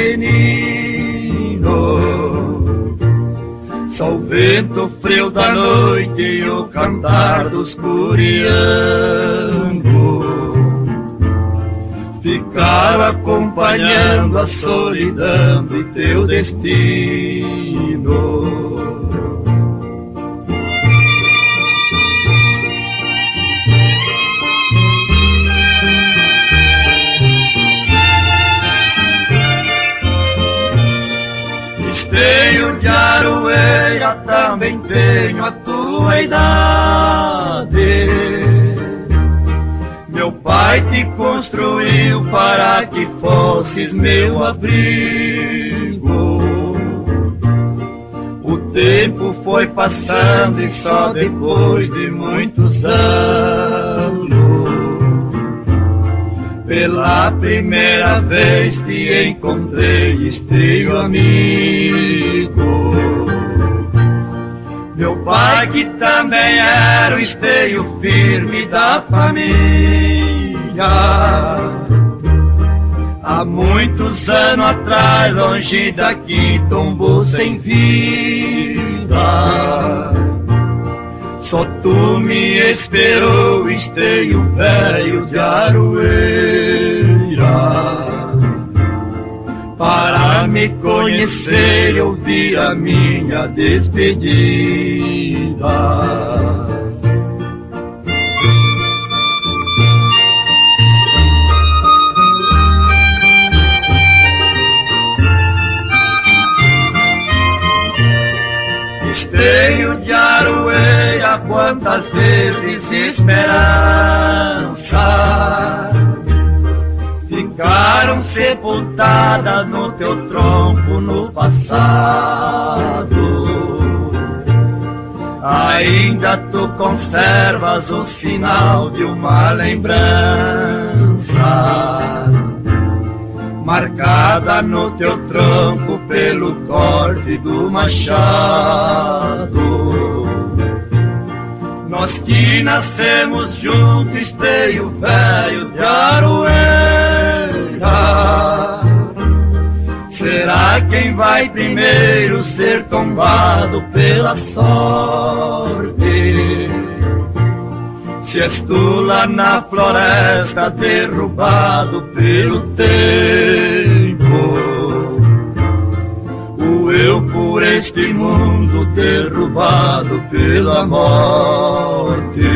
pequenino. Só o vento frio da noite e o cantar dos curiangos ficaram acompanhando a solidão do teu destino. Esteio de aroeira, também tenho a tua idade. Meu pai te construiu para que fosses meu abrigo. O tempo foi passando e só depois de muitos anos, pela primeira vez te encontrei, Esteio amigo. Meu pai que também era o esteio firme da família, há muitos anos atrás, longe daqui, tombou sem vida. Só tu me esperou, esteio velho de aroeira, para me conhecer e ouvir a minha despedida. Esteio de aroeira, quantas vezes esperança ficaram sepultadas no teu tronco no passado. Ainda tu conservas o sinal de uma lembrança, marcada no teu tronco pelo corte do machado. Nós que nascemos juntos, esteio velho de aroeira, será quem vai primeiro ser tombado pela sorte? Se és tu lá na floresta derrubado pelo tempo, o eu por este mundo derrubado pela morte.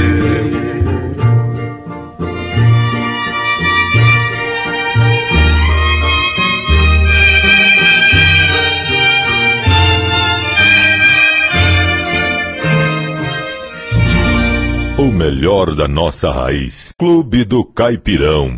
O melhor da nossa raiz. Clube do Caipirão.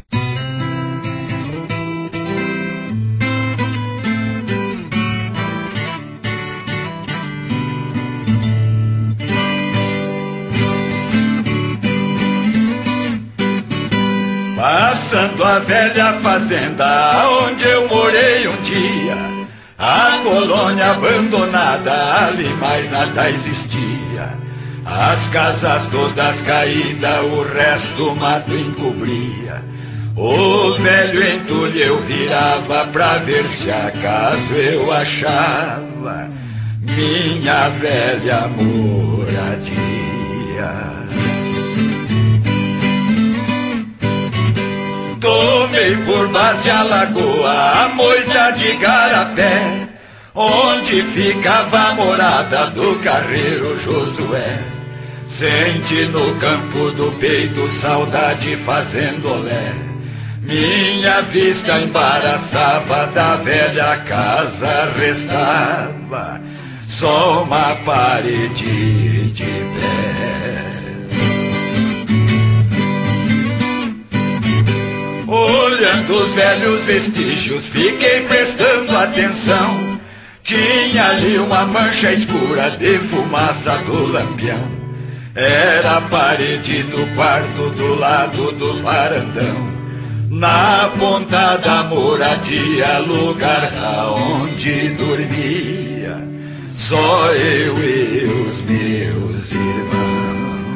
Passando a velha fazenda onde eu morei um dia, a colônia abandonada, ali mais nada existia. As casas todas caídas, o resto mato encobria. O velho entulho eu virava pra ver se acaso eu achava minha velha moradia. Tomei por base a lagoa, a moita de Garapé, onde ficava a morada do carreiro Josué. Sente no campo do peito saudade fazendo olé. Minha vista embaraçava, da velha casa restava só uma parede de pé. Olhando os velhos vestígios, fiquei prestando atenção. Tinha ali uma mancha escura de fumaça do lampião. Era a parede do quarto do lado do varandão. Na ponta da moradia, lugar aonde dormia só eu e os meus irmãos.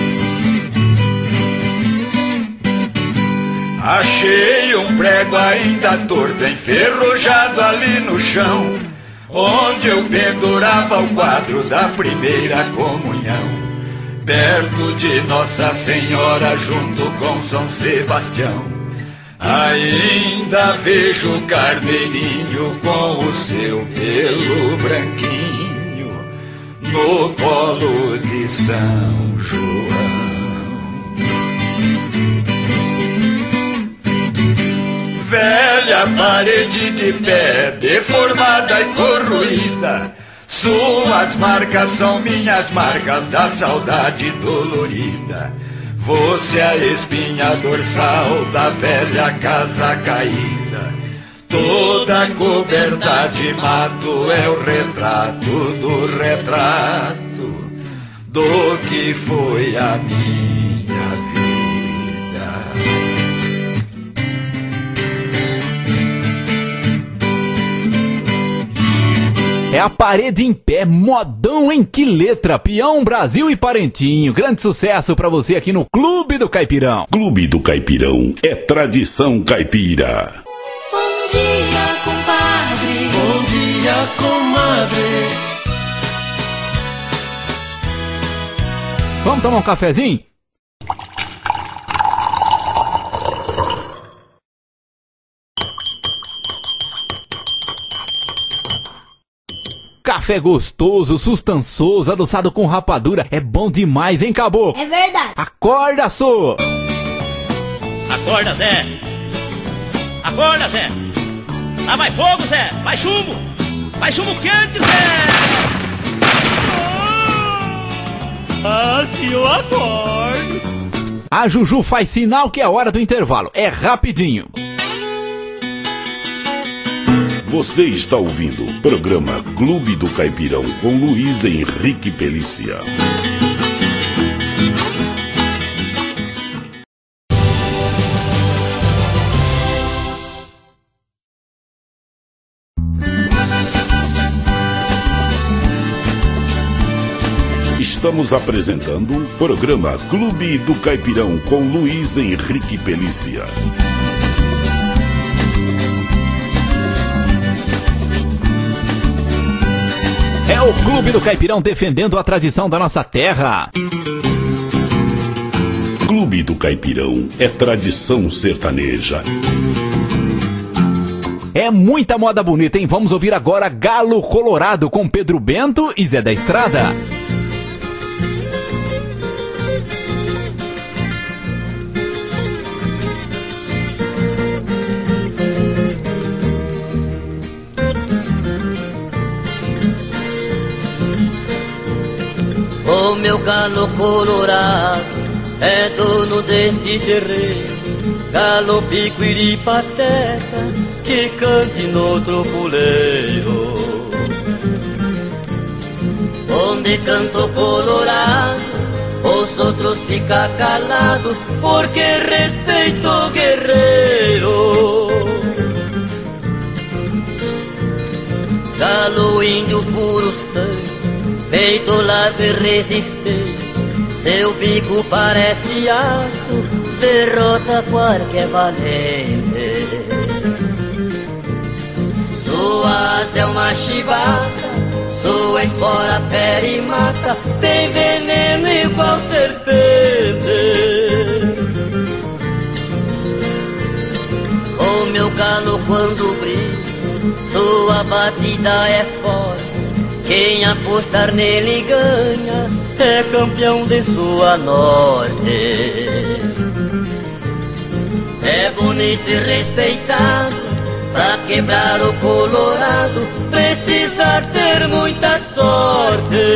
Achei um prego ainda torto, enferrujado ali no chão, onde eu pendurava o quadro da primeira comunhão, perto de Nossa Senhora, junto com São Sebastião. Ainda vejo o carneirinho com o seu pelo branquinho no colo de São João. Velha parede de pé, deformada e corroída, suas marcas são minhas marcas da saudade dolorida. Você é a espinha dorsal da velha casa caída, toda coberta de mato é o retrato do retrato do que foi a minha vida. É a parede em pé, modão em que letra? Peão, Brasil e Parentinho. Grande sucesso pra você aqui no Clube do Caipirão. Clube do Caipirão é tradição caipira. Bom dia, compadre. Bom dia, comadre. Vamos tomar um cafezinho? Café gostoso, sustançoso, adoçado com rapadura. É bom demais, hein, caboclo? É verdade. Acorda, sô! Acorda, Zé! Acorda, Zé! Lá vai fogo, Zé! Vai chumbo! Vai chumbo quente, Zé! Ah, se eu acordo. A Juju faz sinal que é hora do intervalo. É rapidinho. Você está ouvindo o programa Clube do Caipirão com Luiz Henrique Pelícia. Estamos apresentando o programa Clube do Caipirão com Luiz Henrique Pelícia. É o Clube do Caipirão defendendo a tradição da nossa terra. Clube do Caipirão é tradição sertaneja. É muita moda bonita, hein? Vamos ouvir agora Galo Colorado com Pedro Bento e Zé da Estrada. O meu galo colorado é dono deste terreiro, galo picuiri pateta que cante no outro puleiro. Onde canto colorado, os outros ficam calados, porque respeito o guerreiro. Galo índio puro sangue, peito largo e resistente, seu bico parece aço, derrota qualquer valente. Sua asa é uma chibata, sua espora fere e mata, tem veneno igual serpente. O meu galo quando brilha, sua batida é forte, quem apostar nele ganha, é campeão de sua norte. É bonito e respeitado, pra quebrar o colorado precisa ter muita sorte.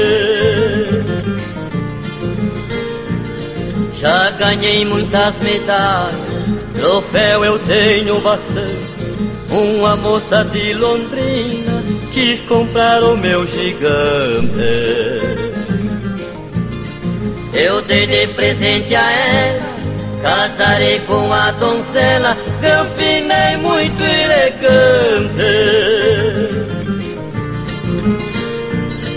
Já ganhei muitas medalhas, troféu eu tenho bastante. Uma moça de Londrina quis comprar o meu gigante. Eu dei de presente a ela, casarei com a donzela, Campina é muito elegante.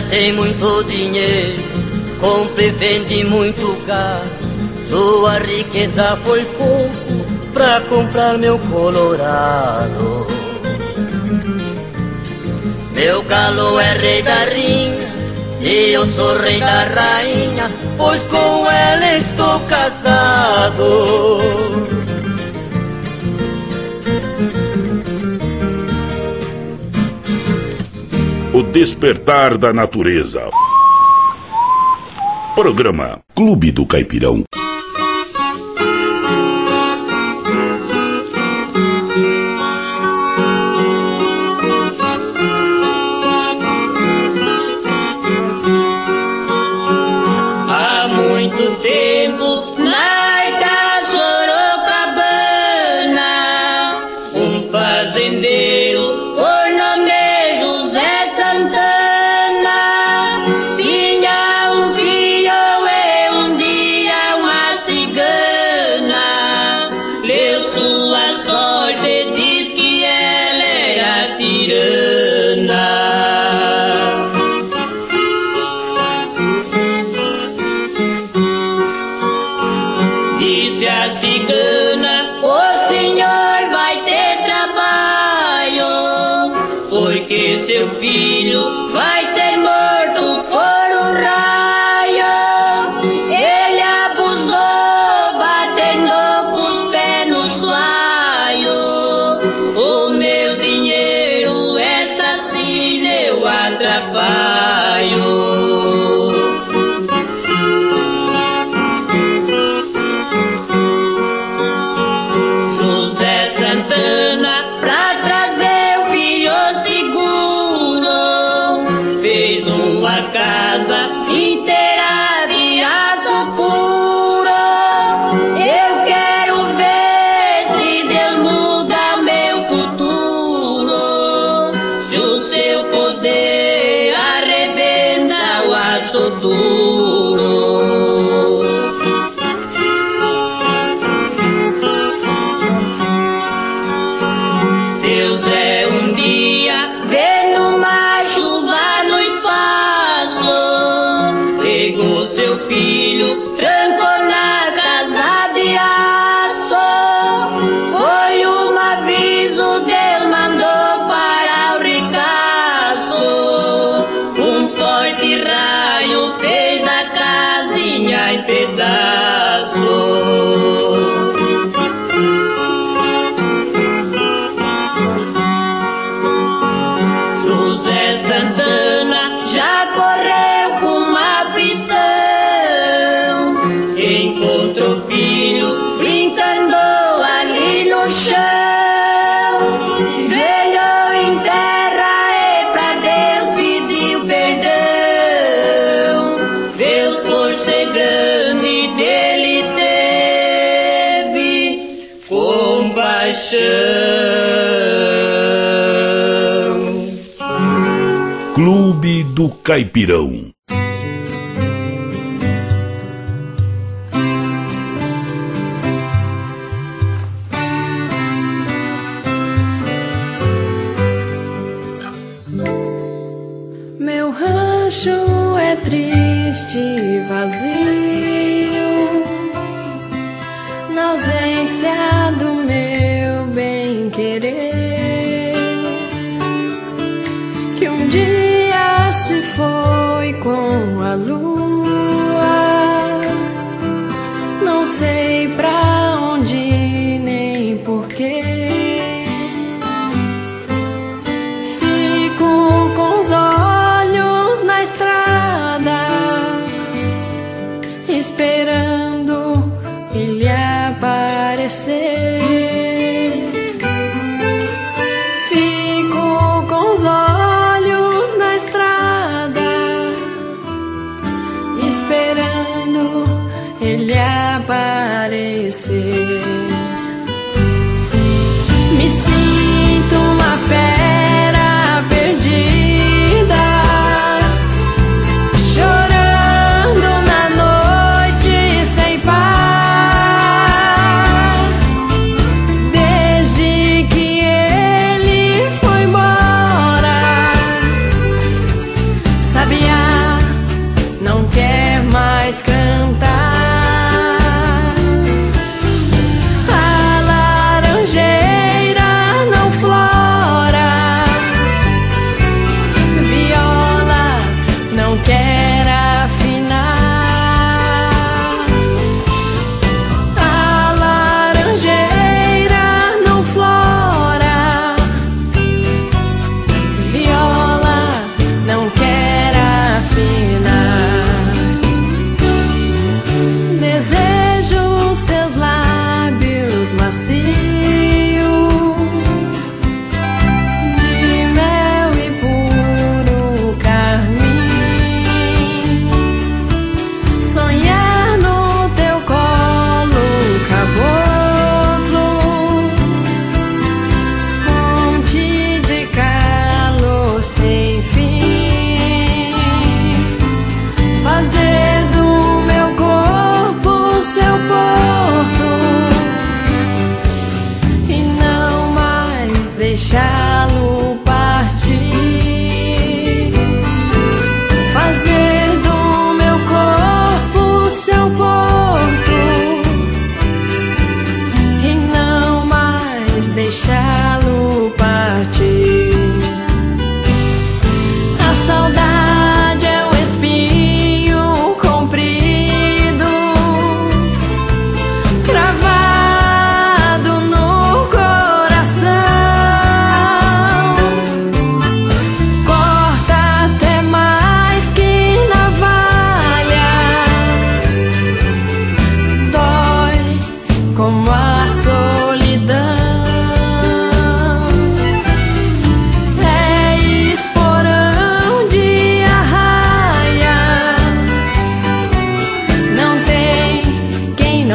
tem muito dinheiro, compra e vende muito caro. Sua riqueza foi pouco pra comprar meu Colorado. Meu galo é rei da rinha e eu sou rei da rainha, pois com ela estou casado. O despertar da natureza. Programa Clube do Caipirão. Há muito tempo, na da Sorocabana, um fazendeiro por nome José Santana tinha um filho e um dia uma cigana leu sua sorte, diz que ela era tirana. Disse a cigana: o senhor vai ter trabalho, porque seu filho vai ser morto por um raio. Ele abusou, batendo com os pés no soalho. O meu dinheiro, essa sim eu atrapalho. José Santana, pra trazer o filho seguro, fez uma casa inteira de aço puro. Eu quero ver se Deus muda meu futuro, se o seu poder arrebenta o aço duro. Seu Zé um dia, vendo uma chuva no espaço, pegou seu filho, trancou na casa de aço. Foi um aviso, Deus mandou para o ricaço. Um forte raio fez a casinha em pedaços. José Santana já correu com uma aflição, encontrou o filho brincando ali no chão. Joelhou em terra e pra Deus pediu perdão. Deus, por ser grande, dele teve compaixão. Clube do Caipirão. Meu rancho é triste e vazio, na ausência do meu bem-querer, que um dia se foi com a lua. Não sei pra onde nem porquê. Fico com os olhos na estrada, esperando ele aparecer. Fico com os olhos na estrada, esperando ele aparecer. Me sinto uma fera perdida, chorando na noite sem par. Desde que ele foi embora, sabiá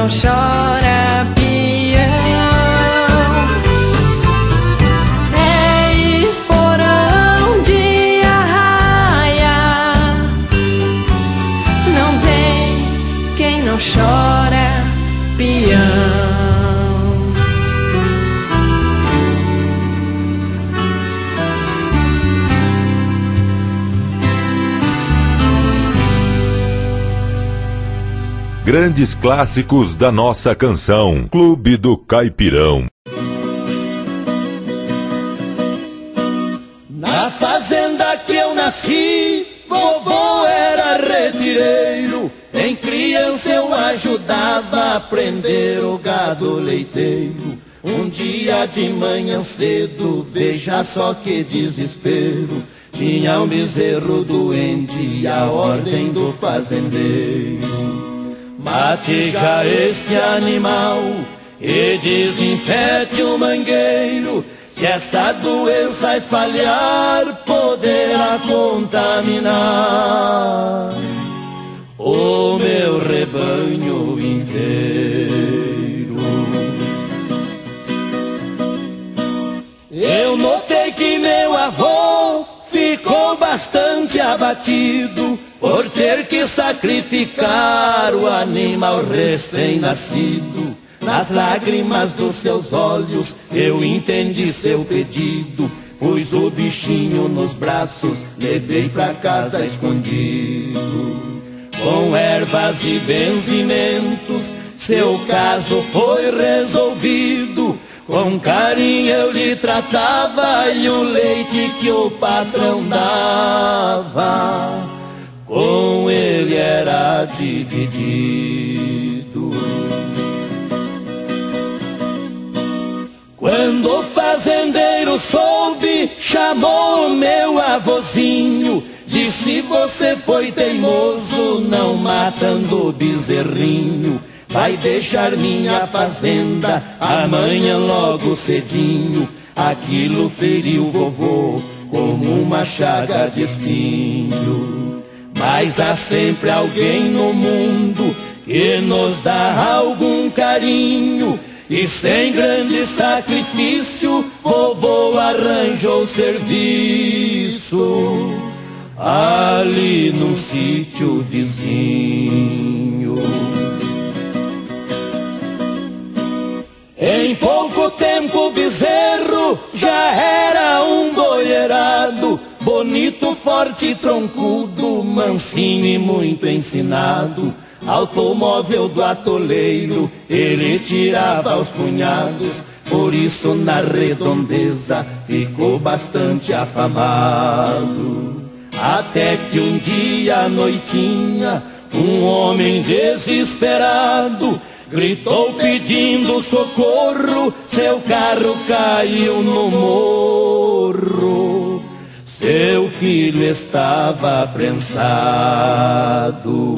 não chora peão. É esporão de arraia, não tem quem não chora peão. Grandes clássicos da nossa canção. Clube do Caipirão. Na fazenda que eu nasci, vovô era retireiro. Em criança eu ajudava a prender o gado leiteiro. Um dia de manhã cedo, veja só que desespero. Tinha um bezerro doente e a ordem do fazendeiro: mate já este animal e desinfete o mangueiro. Se essa doença espalhar, poderá contaminar o meu rebanho inteiro. Eu notei que meu avô ficou bastante abatido por ter que sacrificar o animal recém-nascido. Nas lágrimas dos seus olhos eu entendi seu pedido. Pus o bichinho nos braços, levei pra casa escondido. Com ervas e benzimentos seu caso foi resolvido. Com carinho eu lhe tratava e o leite que o patrão dava com ele era dividido. Quando o fazendeiro soube, chamou o meu avôzinho. Disse: você foi teimoso, não matando o bezerrinho. Vai deixar minha fazenda amanhã logo cedinho. Aquilo feriu vovô como uma chaga de espinho. Mas há sempre alguém no mundo que nos dá algum carinho. E sem grande sacrifício, vovô arranjou serviço ali num sítio vizinho. Em pouco tempo o bezerro já era um boiarado, bonito, forte, troncudo, mansinho e muito ensinado. Automóvel do atoleiro ele tirava aos punhados, por isso na redondeza ficou bastante afamado. Até que um dia à noitinha um homem desesperado gritou pedindo socorro, seu carro caiu no morro, seu filho estava prensado.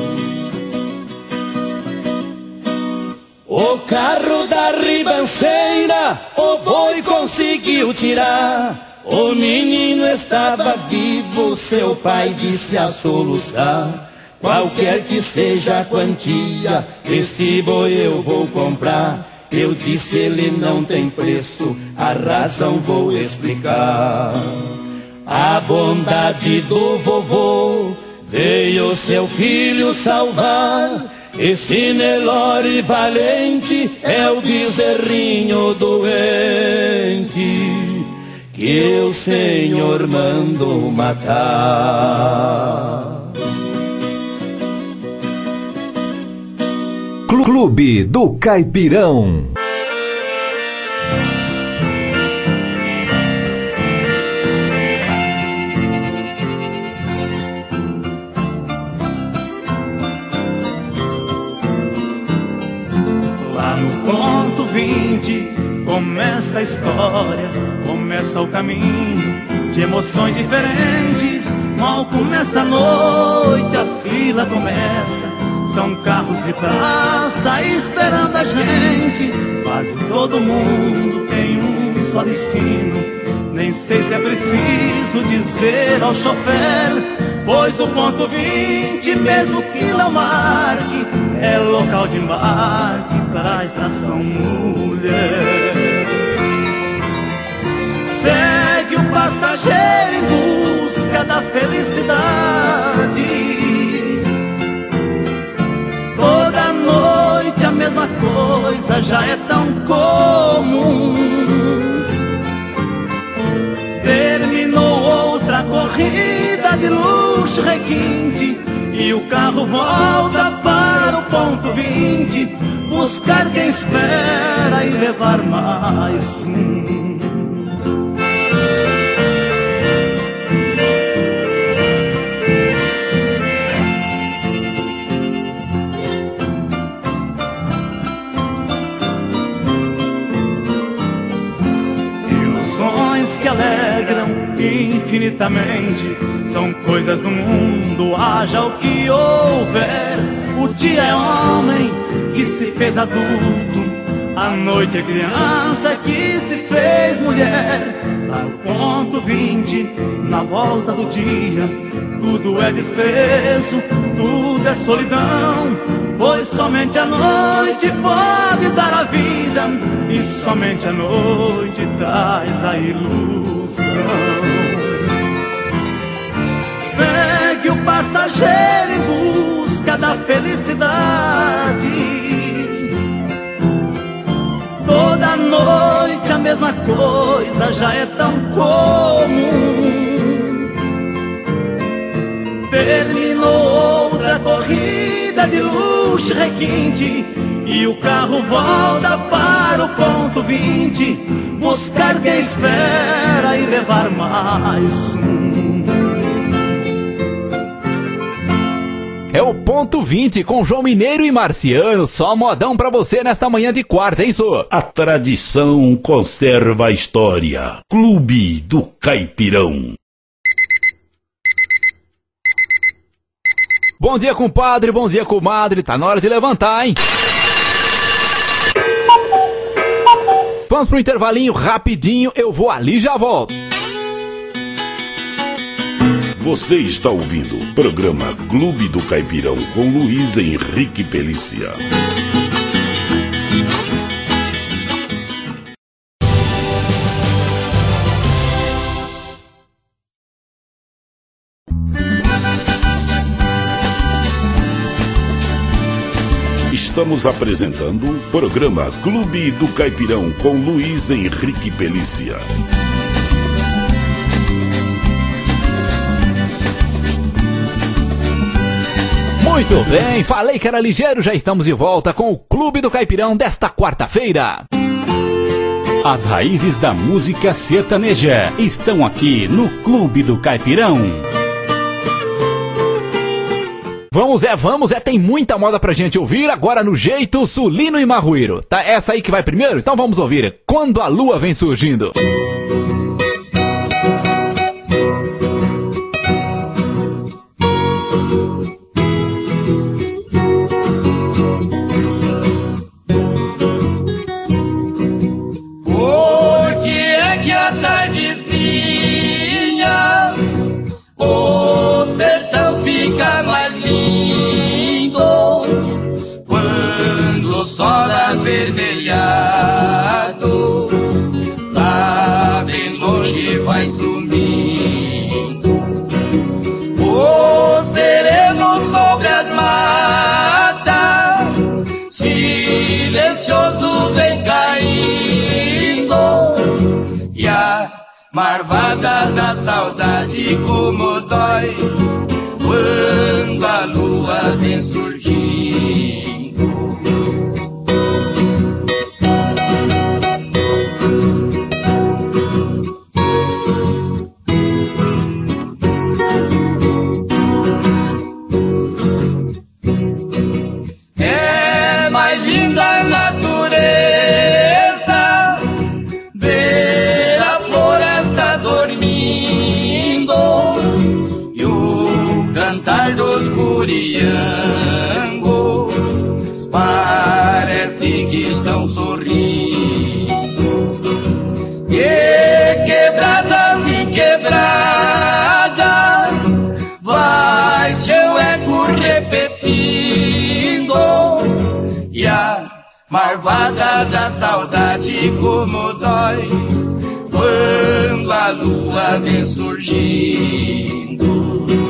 O carro da ribanceira o boi conseguiu tirar. O menino estava vivo, seu pai disse a soluçar: qualquer que seja a quantia, esse boi eu vou comprar. Eu disse: ele não tem preço, a razão vou explicar. A bondade do vovô veio seu filho salvar. Esse Nelore valente é o bezerrinho doente que o Senhor mandou matar. Clube do Caipirão. Ponto vinte, começa a história, começa o caminho de emoções diferentes. Mal começa a noite, a fila começa, são carros de praça esperando a gente. Quase todo mundo tem um só destino, nem sei se é preciso dizer ao chofer, pois o ponto vinte, mesmo que não marque, é local de embarque para a estação mulher. Segue o passageiro em busca da felicidade. Toda noite a mesma coisa já é tão comum. Terminou outra corrida de luxo requinte e o carro volta para o ponto vinte, buscar quem espera e levar mais um. Ilusões que alegram infinitamente são coisas do mundo, haja o que houver. O dia é homem que se fez adulto, a noite é criança que se fez mulher. Lá no ponto vinte, na volta do dia, tudo é desprezo, tudo é solidão, pois somente a noite pode dar a vida e somente a noite traz a ilusão. Segue o passageiro em busca da felicidade. Toda noite a mesma coisa já é tão comum. Terminou outra corrida de luxo requinte e o carro volta para o ponto vinte, buscar quem espera e levar mais um. É o Ponto vinte com João Mineiro e Marciano, só modão pra você nesta manhã de quarta, hein, Sô? A tradição conserva a história. Clube do Caipirão. Bom dia, compadre, bom dia, comadre, tá na hora de levantar, hein? Vamos pro intervalinho rapidinho, eu vou ali e já volto. Você está ouvindo o programa Clube do Caipirão com Luiz Henrique Pelícia. Estamos apresentando o programa Clube do Caipirão com Luiz Henrique Pelícia. Muito bem, falei que era ligeiro, já estamos de volta com o Clube do Caipirão desta quarta-feira. As raízes da música sertaneja estão aqui no Clube do Caipirão. Vamos é, vamos é, tem muita moda pra gente ouvir agora no jeito sulino e marrueiro. Tá essa aí que vai primeiro? Então vamos ouvir Quando a Lua Vem Surgindo. Avermelhado, lá bem longe vai sumindo. O sereno sobre as matas, silencioso vem caindo, e a marvada da saudade como dói quando a lua vem surgindo. Parece que estão sorrindo, e quebradas e quebradas vai seu eco repetindo, marvada da saudade como dói quando a lua vem surgindo.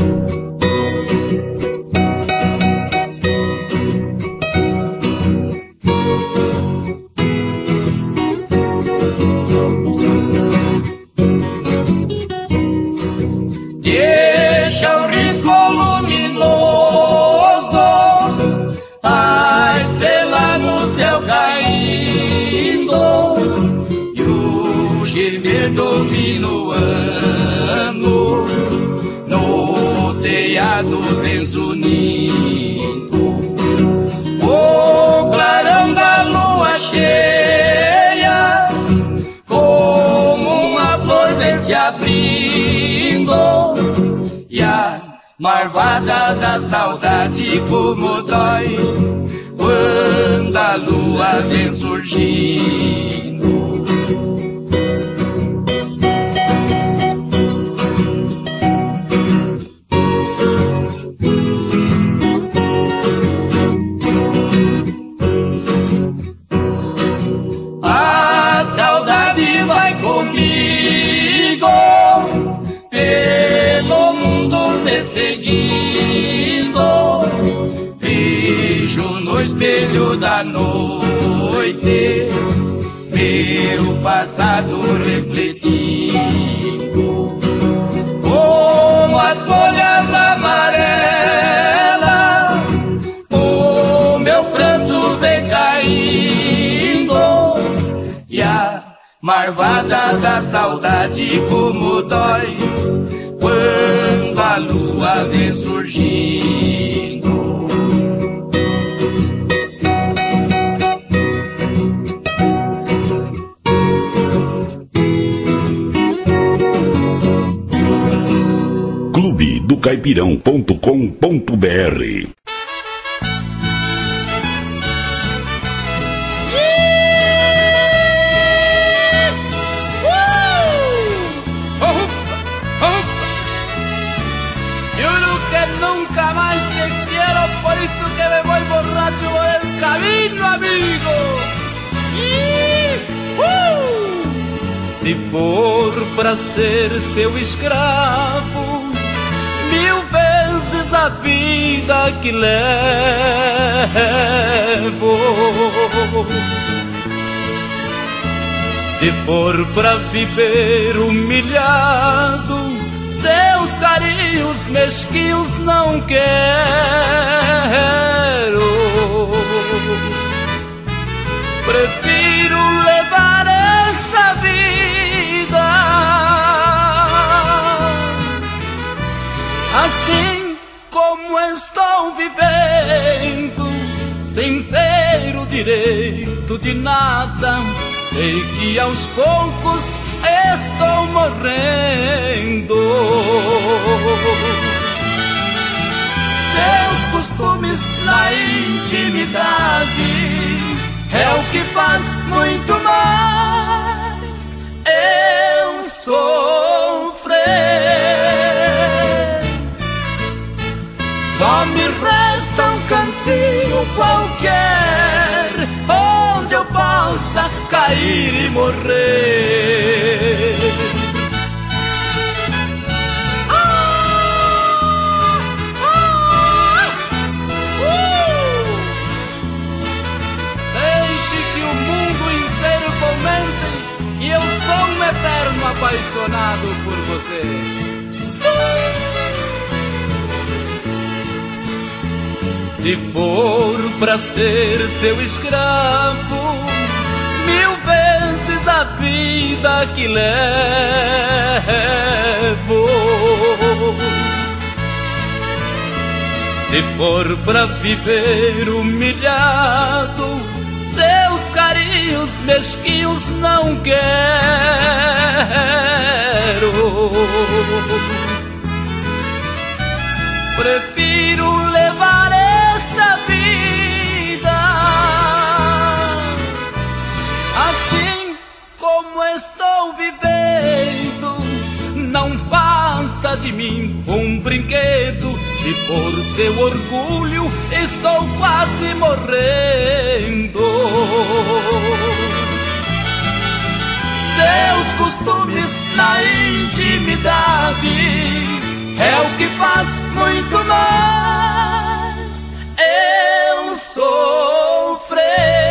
Deixa o risco luminoso, a estrela no céu caindo, e o gemer do minuano no telhado vem zunindo. O clarão da lua cheia, como uma flor vem se abrindo, e a marvada da saudade como dói quando a lua vem surgindo. A saudade vai comigo pelo mundo perseguindo, vejo no espelho da noite meu passado refletindo, como as folhas amarelas o meu pranto vem caindo, e a marvada da saudade como dói quando a lua vem surgindo. clube do caipirão ponto com ponto br. Nunca más te quiero, por esto que me voy borracho por el camino, amigo. Uh! Se for pra ser seu escravo, mil vezes a vida que levo. Se for pra viver humilhado, seus carinhos mesquinhos não quero. Prefiro levar esta vida assim como estou vivendo, sem ter o direito de nada. Sei que aos poucos estou morrendo. Seus costumes na intimidade é o que faz muito mais eu sofrer. Só me resta um cantinho qualquer onde eu possa cair e morrer. Ah, ah, uh! Deixe que o mundo inteiro comente que eu sou um eterno apaixonado por você. Sim. Se for pra ser seu escravo, mil vezes a vida que levo. Se for pra viver humilhado, seus carinhos mesquinhos não quero. Prefiro levar esta vida assim como estou vivendo. Não faça de mim um brinquedo. Se por seu orgulho estou quase morrendo. costumes na intimidade é o que faz muito mais eu sofrer.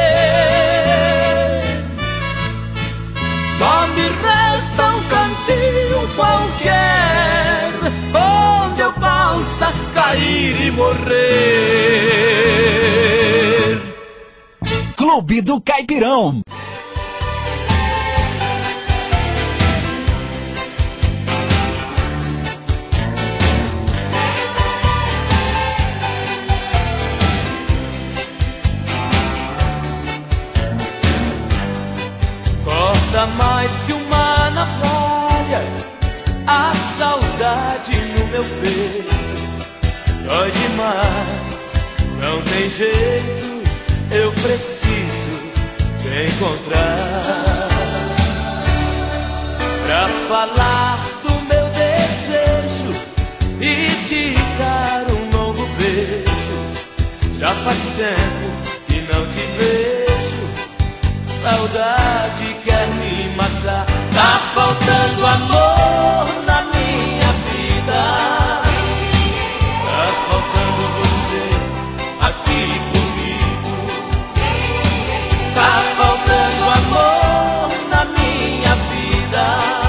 Só me resta um cantinho qualquer onde eu possa cair e morrer. Clube do Caipirão. Corta mais que uma navalha a saudade no meu peito. Dói demais, não tem jeito, eu preciso te encontrar pra falar do meu desejo e te dar um longo beijo. Já faz tempo que não te vejo, saudade quer me matar. Tá faltando amor na minha vida, tá faltando você aqui comigo. Tá faltando amor na minha vida,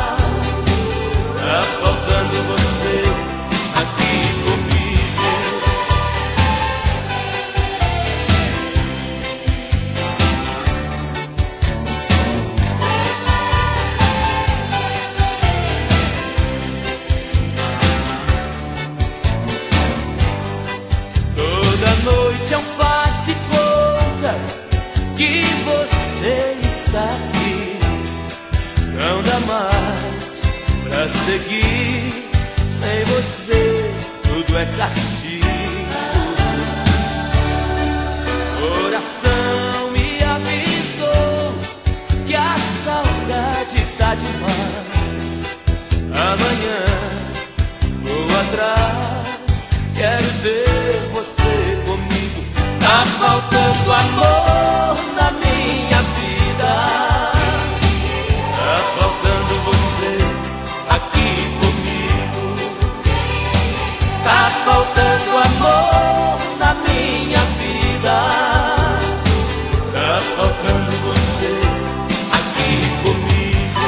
tá faltando você aqui comigo. Toda noite eu faço de conta que você está aqui. Não dá mais pra seguir, sem você tudo é castigo. Coração me avisou que a saudade tá demais. Amanhã vou atrás, quero ver você comigo. Tá faltando amor na minha vida, tá faltando você aqui comigo. Tá faltando amor na minha vida, tá faltando você aqui comigo.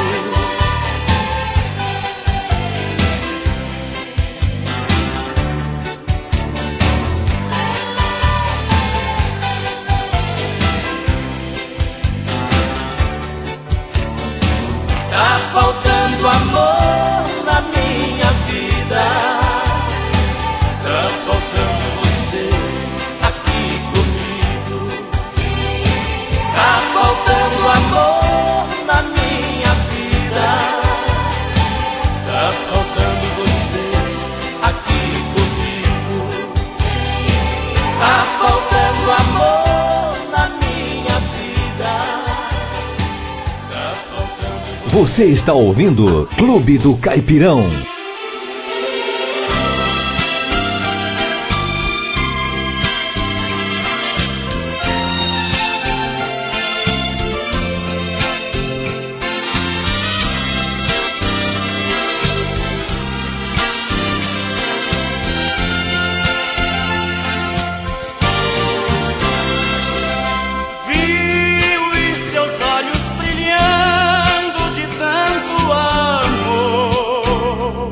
Tá faltando amor na minha vida, tá faltando você aqui comigo. Tá faltando amor na minha vida, tá faltando você aqui comigo. Tá faltando amor na minha vida, tá faltando. Você está ouvindo Clube do Caipirão. Vi os seus olhos brilhando de tanto amor.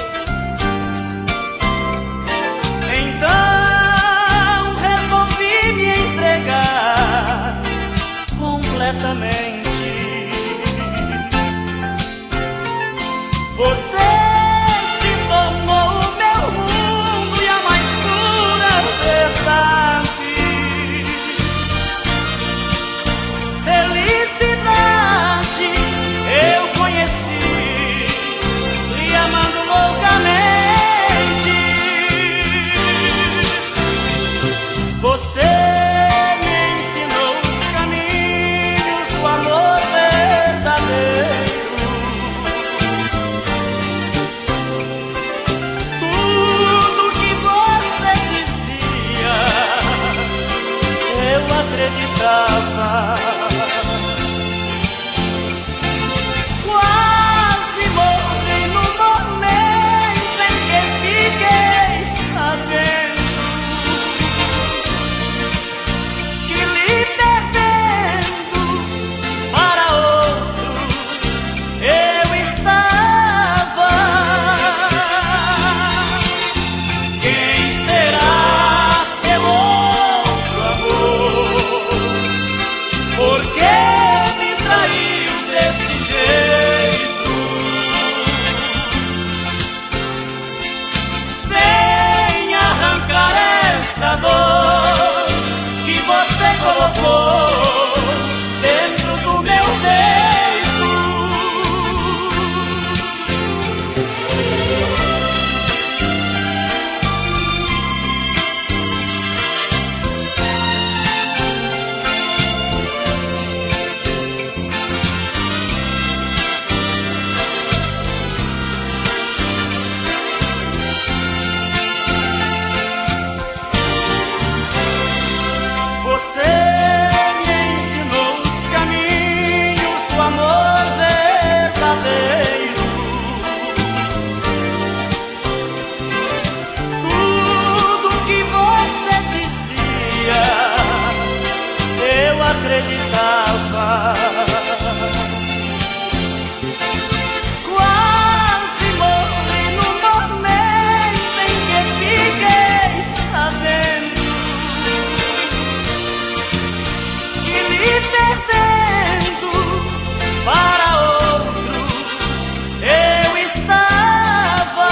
Então resolvi me entregar completamente. Você se tornou o meu mundo e a mais pura verdade. Felicidade eu conheci, lhe amando loucamente. Você me ensinou os caminhos do amor verdadeiro. Tudo que você dizia eu acreditava. Qual acreditava. Quase morri no momento em que fiquei sabendo que me perdendo para outro eu estava.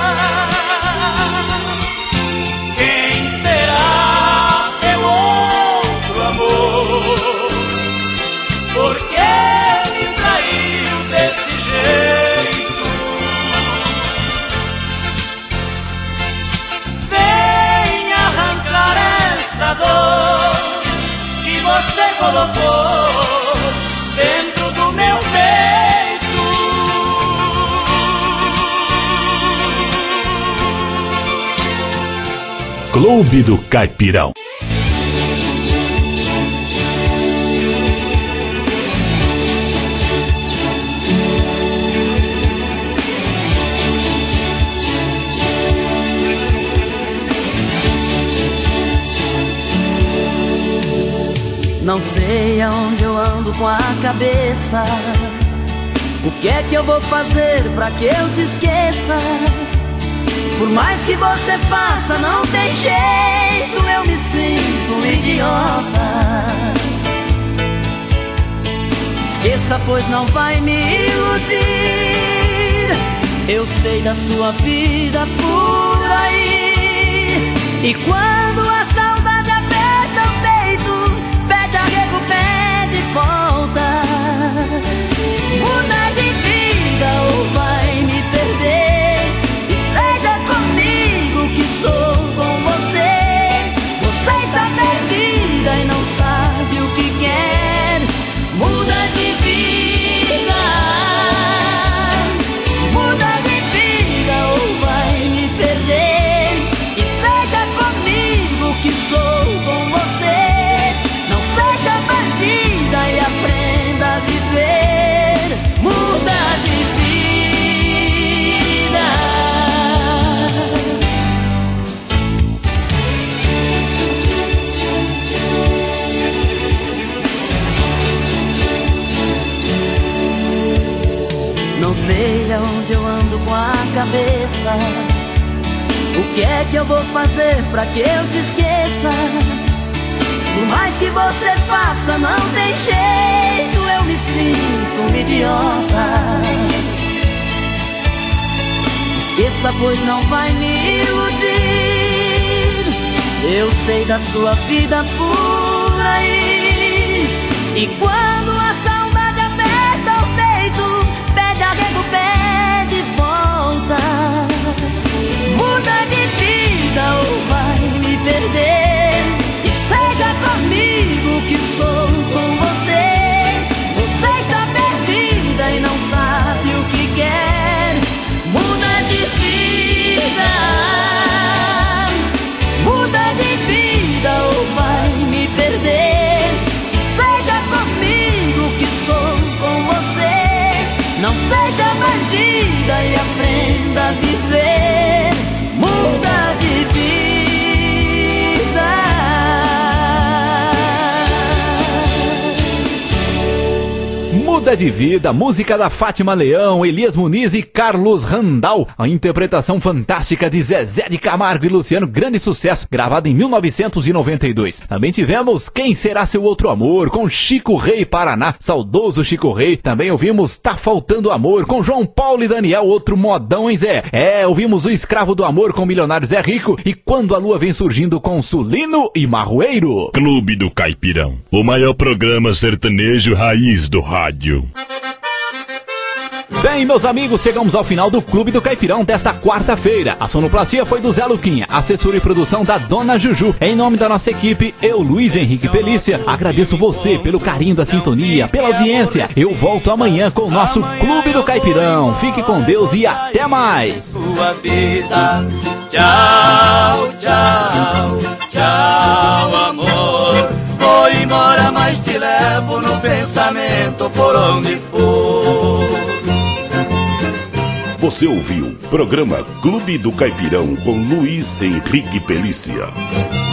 Quem será seu outro amor? Por que me traiu desse jeito? Vem arrancar esta dor que você colocou dentro do meu peito. Clube do Caipirão. Não sei aonde eu ando com a cabeça. O que é que eu vou fazer pra que eu te esqueça? Por mais que você faça, não tem jeito, eu me sinto um idiota. Esqueça, pois não vai me iludir. Eu sei da sua vida por aí. E quando a saudade aperta o peito, pede arrego, pede volta. Muda de vida ou vai me perder. E seja comigo que sou com você. Você está perdida e não sabe o que quer. Muda de vida. Muda de vida ou vai me perder. E seja comigo que sou com você. Não seja bandida e aprenda a viver. Muda de vida. Não sei aonde eu ando com a cabeça. O que é que eu vou fazer pra que eu te esqueça? Por mais que você faça, não tem jeito, eu me sinto um idiota. Esqueça, pois não vai me iludir. Eu sei da sua vida por aí. E quando a saudade aperta o peito, pede arrego, pede volta. Muda de vida ou vai me perder. E seja comigo que sou com você. Você está perdida e não sabe o que quer. Muda de vida. Muda de vida ou vai me perder. E seja comigo que sou com você. Não seja bandida e aprenda a viver. Muda de vida. Muda de Vida, música da Fátima Leão, Elias Muniz e Carlos Randal. A interpretação fantástica de Zezé de Camargo e Luciano, grande sucesso, gravado em mil novecentos e noventa e dois. Também tivemos Quem Será Seu Outro Amor, com Chico Rei Paraná, saudoso Chico Rei. Também ouvimos Tá Faltando Amor, com João Paulo e Daniel, outro modão, hein, Zé? É, ouvimos O Escravo do Amor, com Milionário Zé Rico, e Quando a Lua Vem Surgindo, com Sulino e Marroeiro. Clube do Caipirão, o maior programa sertanejo raiz do rádio. Bem, meus amigos, chegamos ao final do Clube do Caipirão desta quarta-feira. A sonoplastia foi do Zé Luquinha, assessoria e produção da Dona Juju. Em nome da nossa equipe, eu, Luiz Henrique Pelícia, agradeço você pelo carinho da sintonia, pela audiência. Eu volto amanhã com o nosso Clube do Caipirão. Fique com Deus e até mais. Sua vida. Tchau, tchau, tchau, amor. Vou embora, mas te levo no pensamento por onde for. Você ouviu programa Clube do Caipirão com Luiz Henrique Pelícia.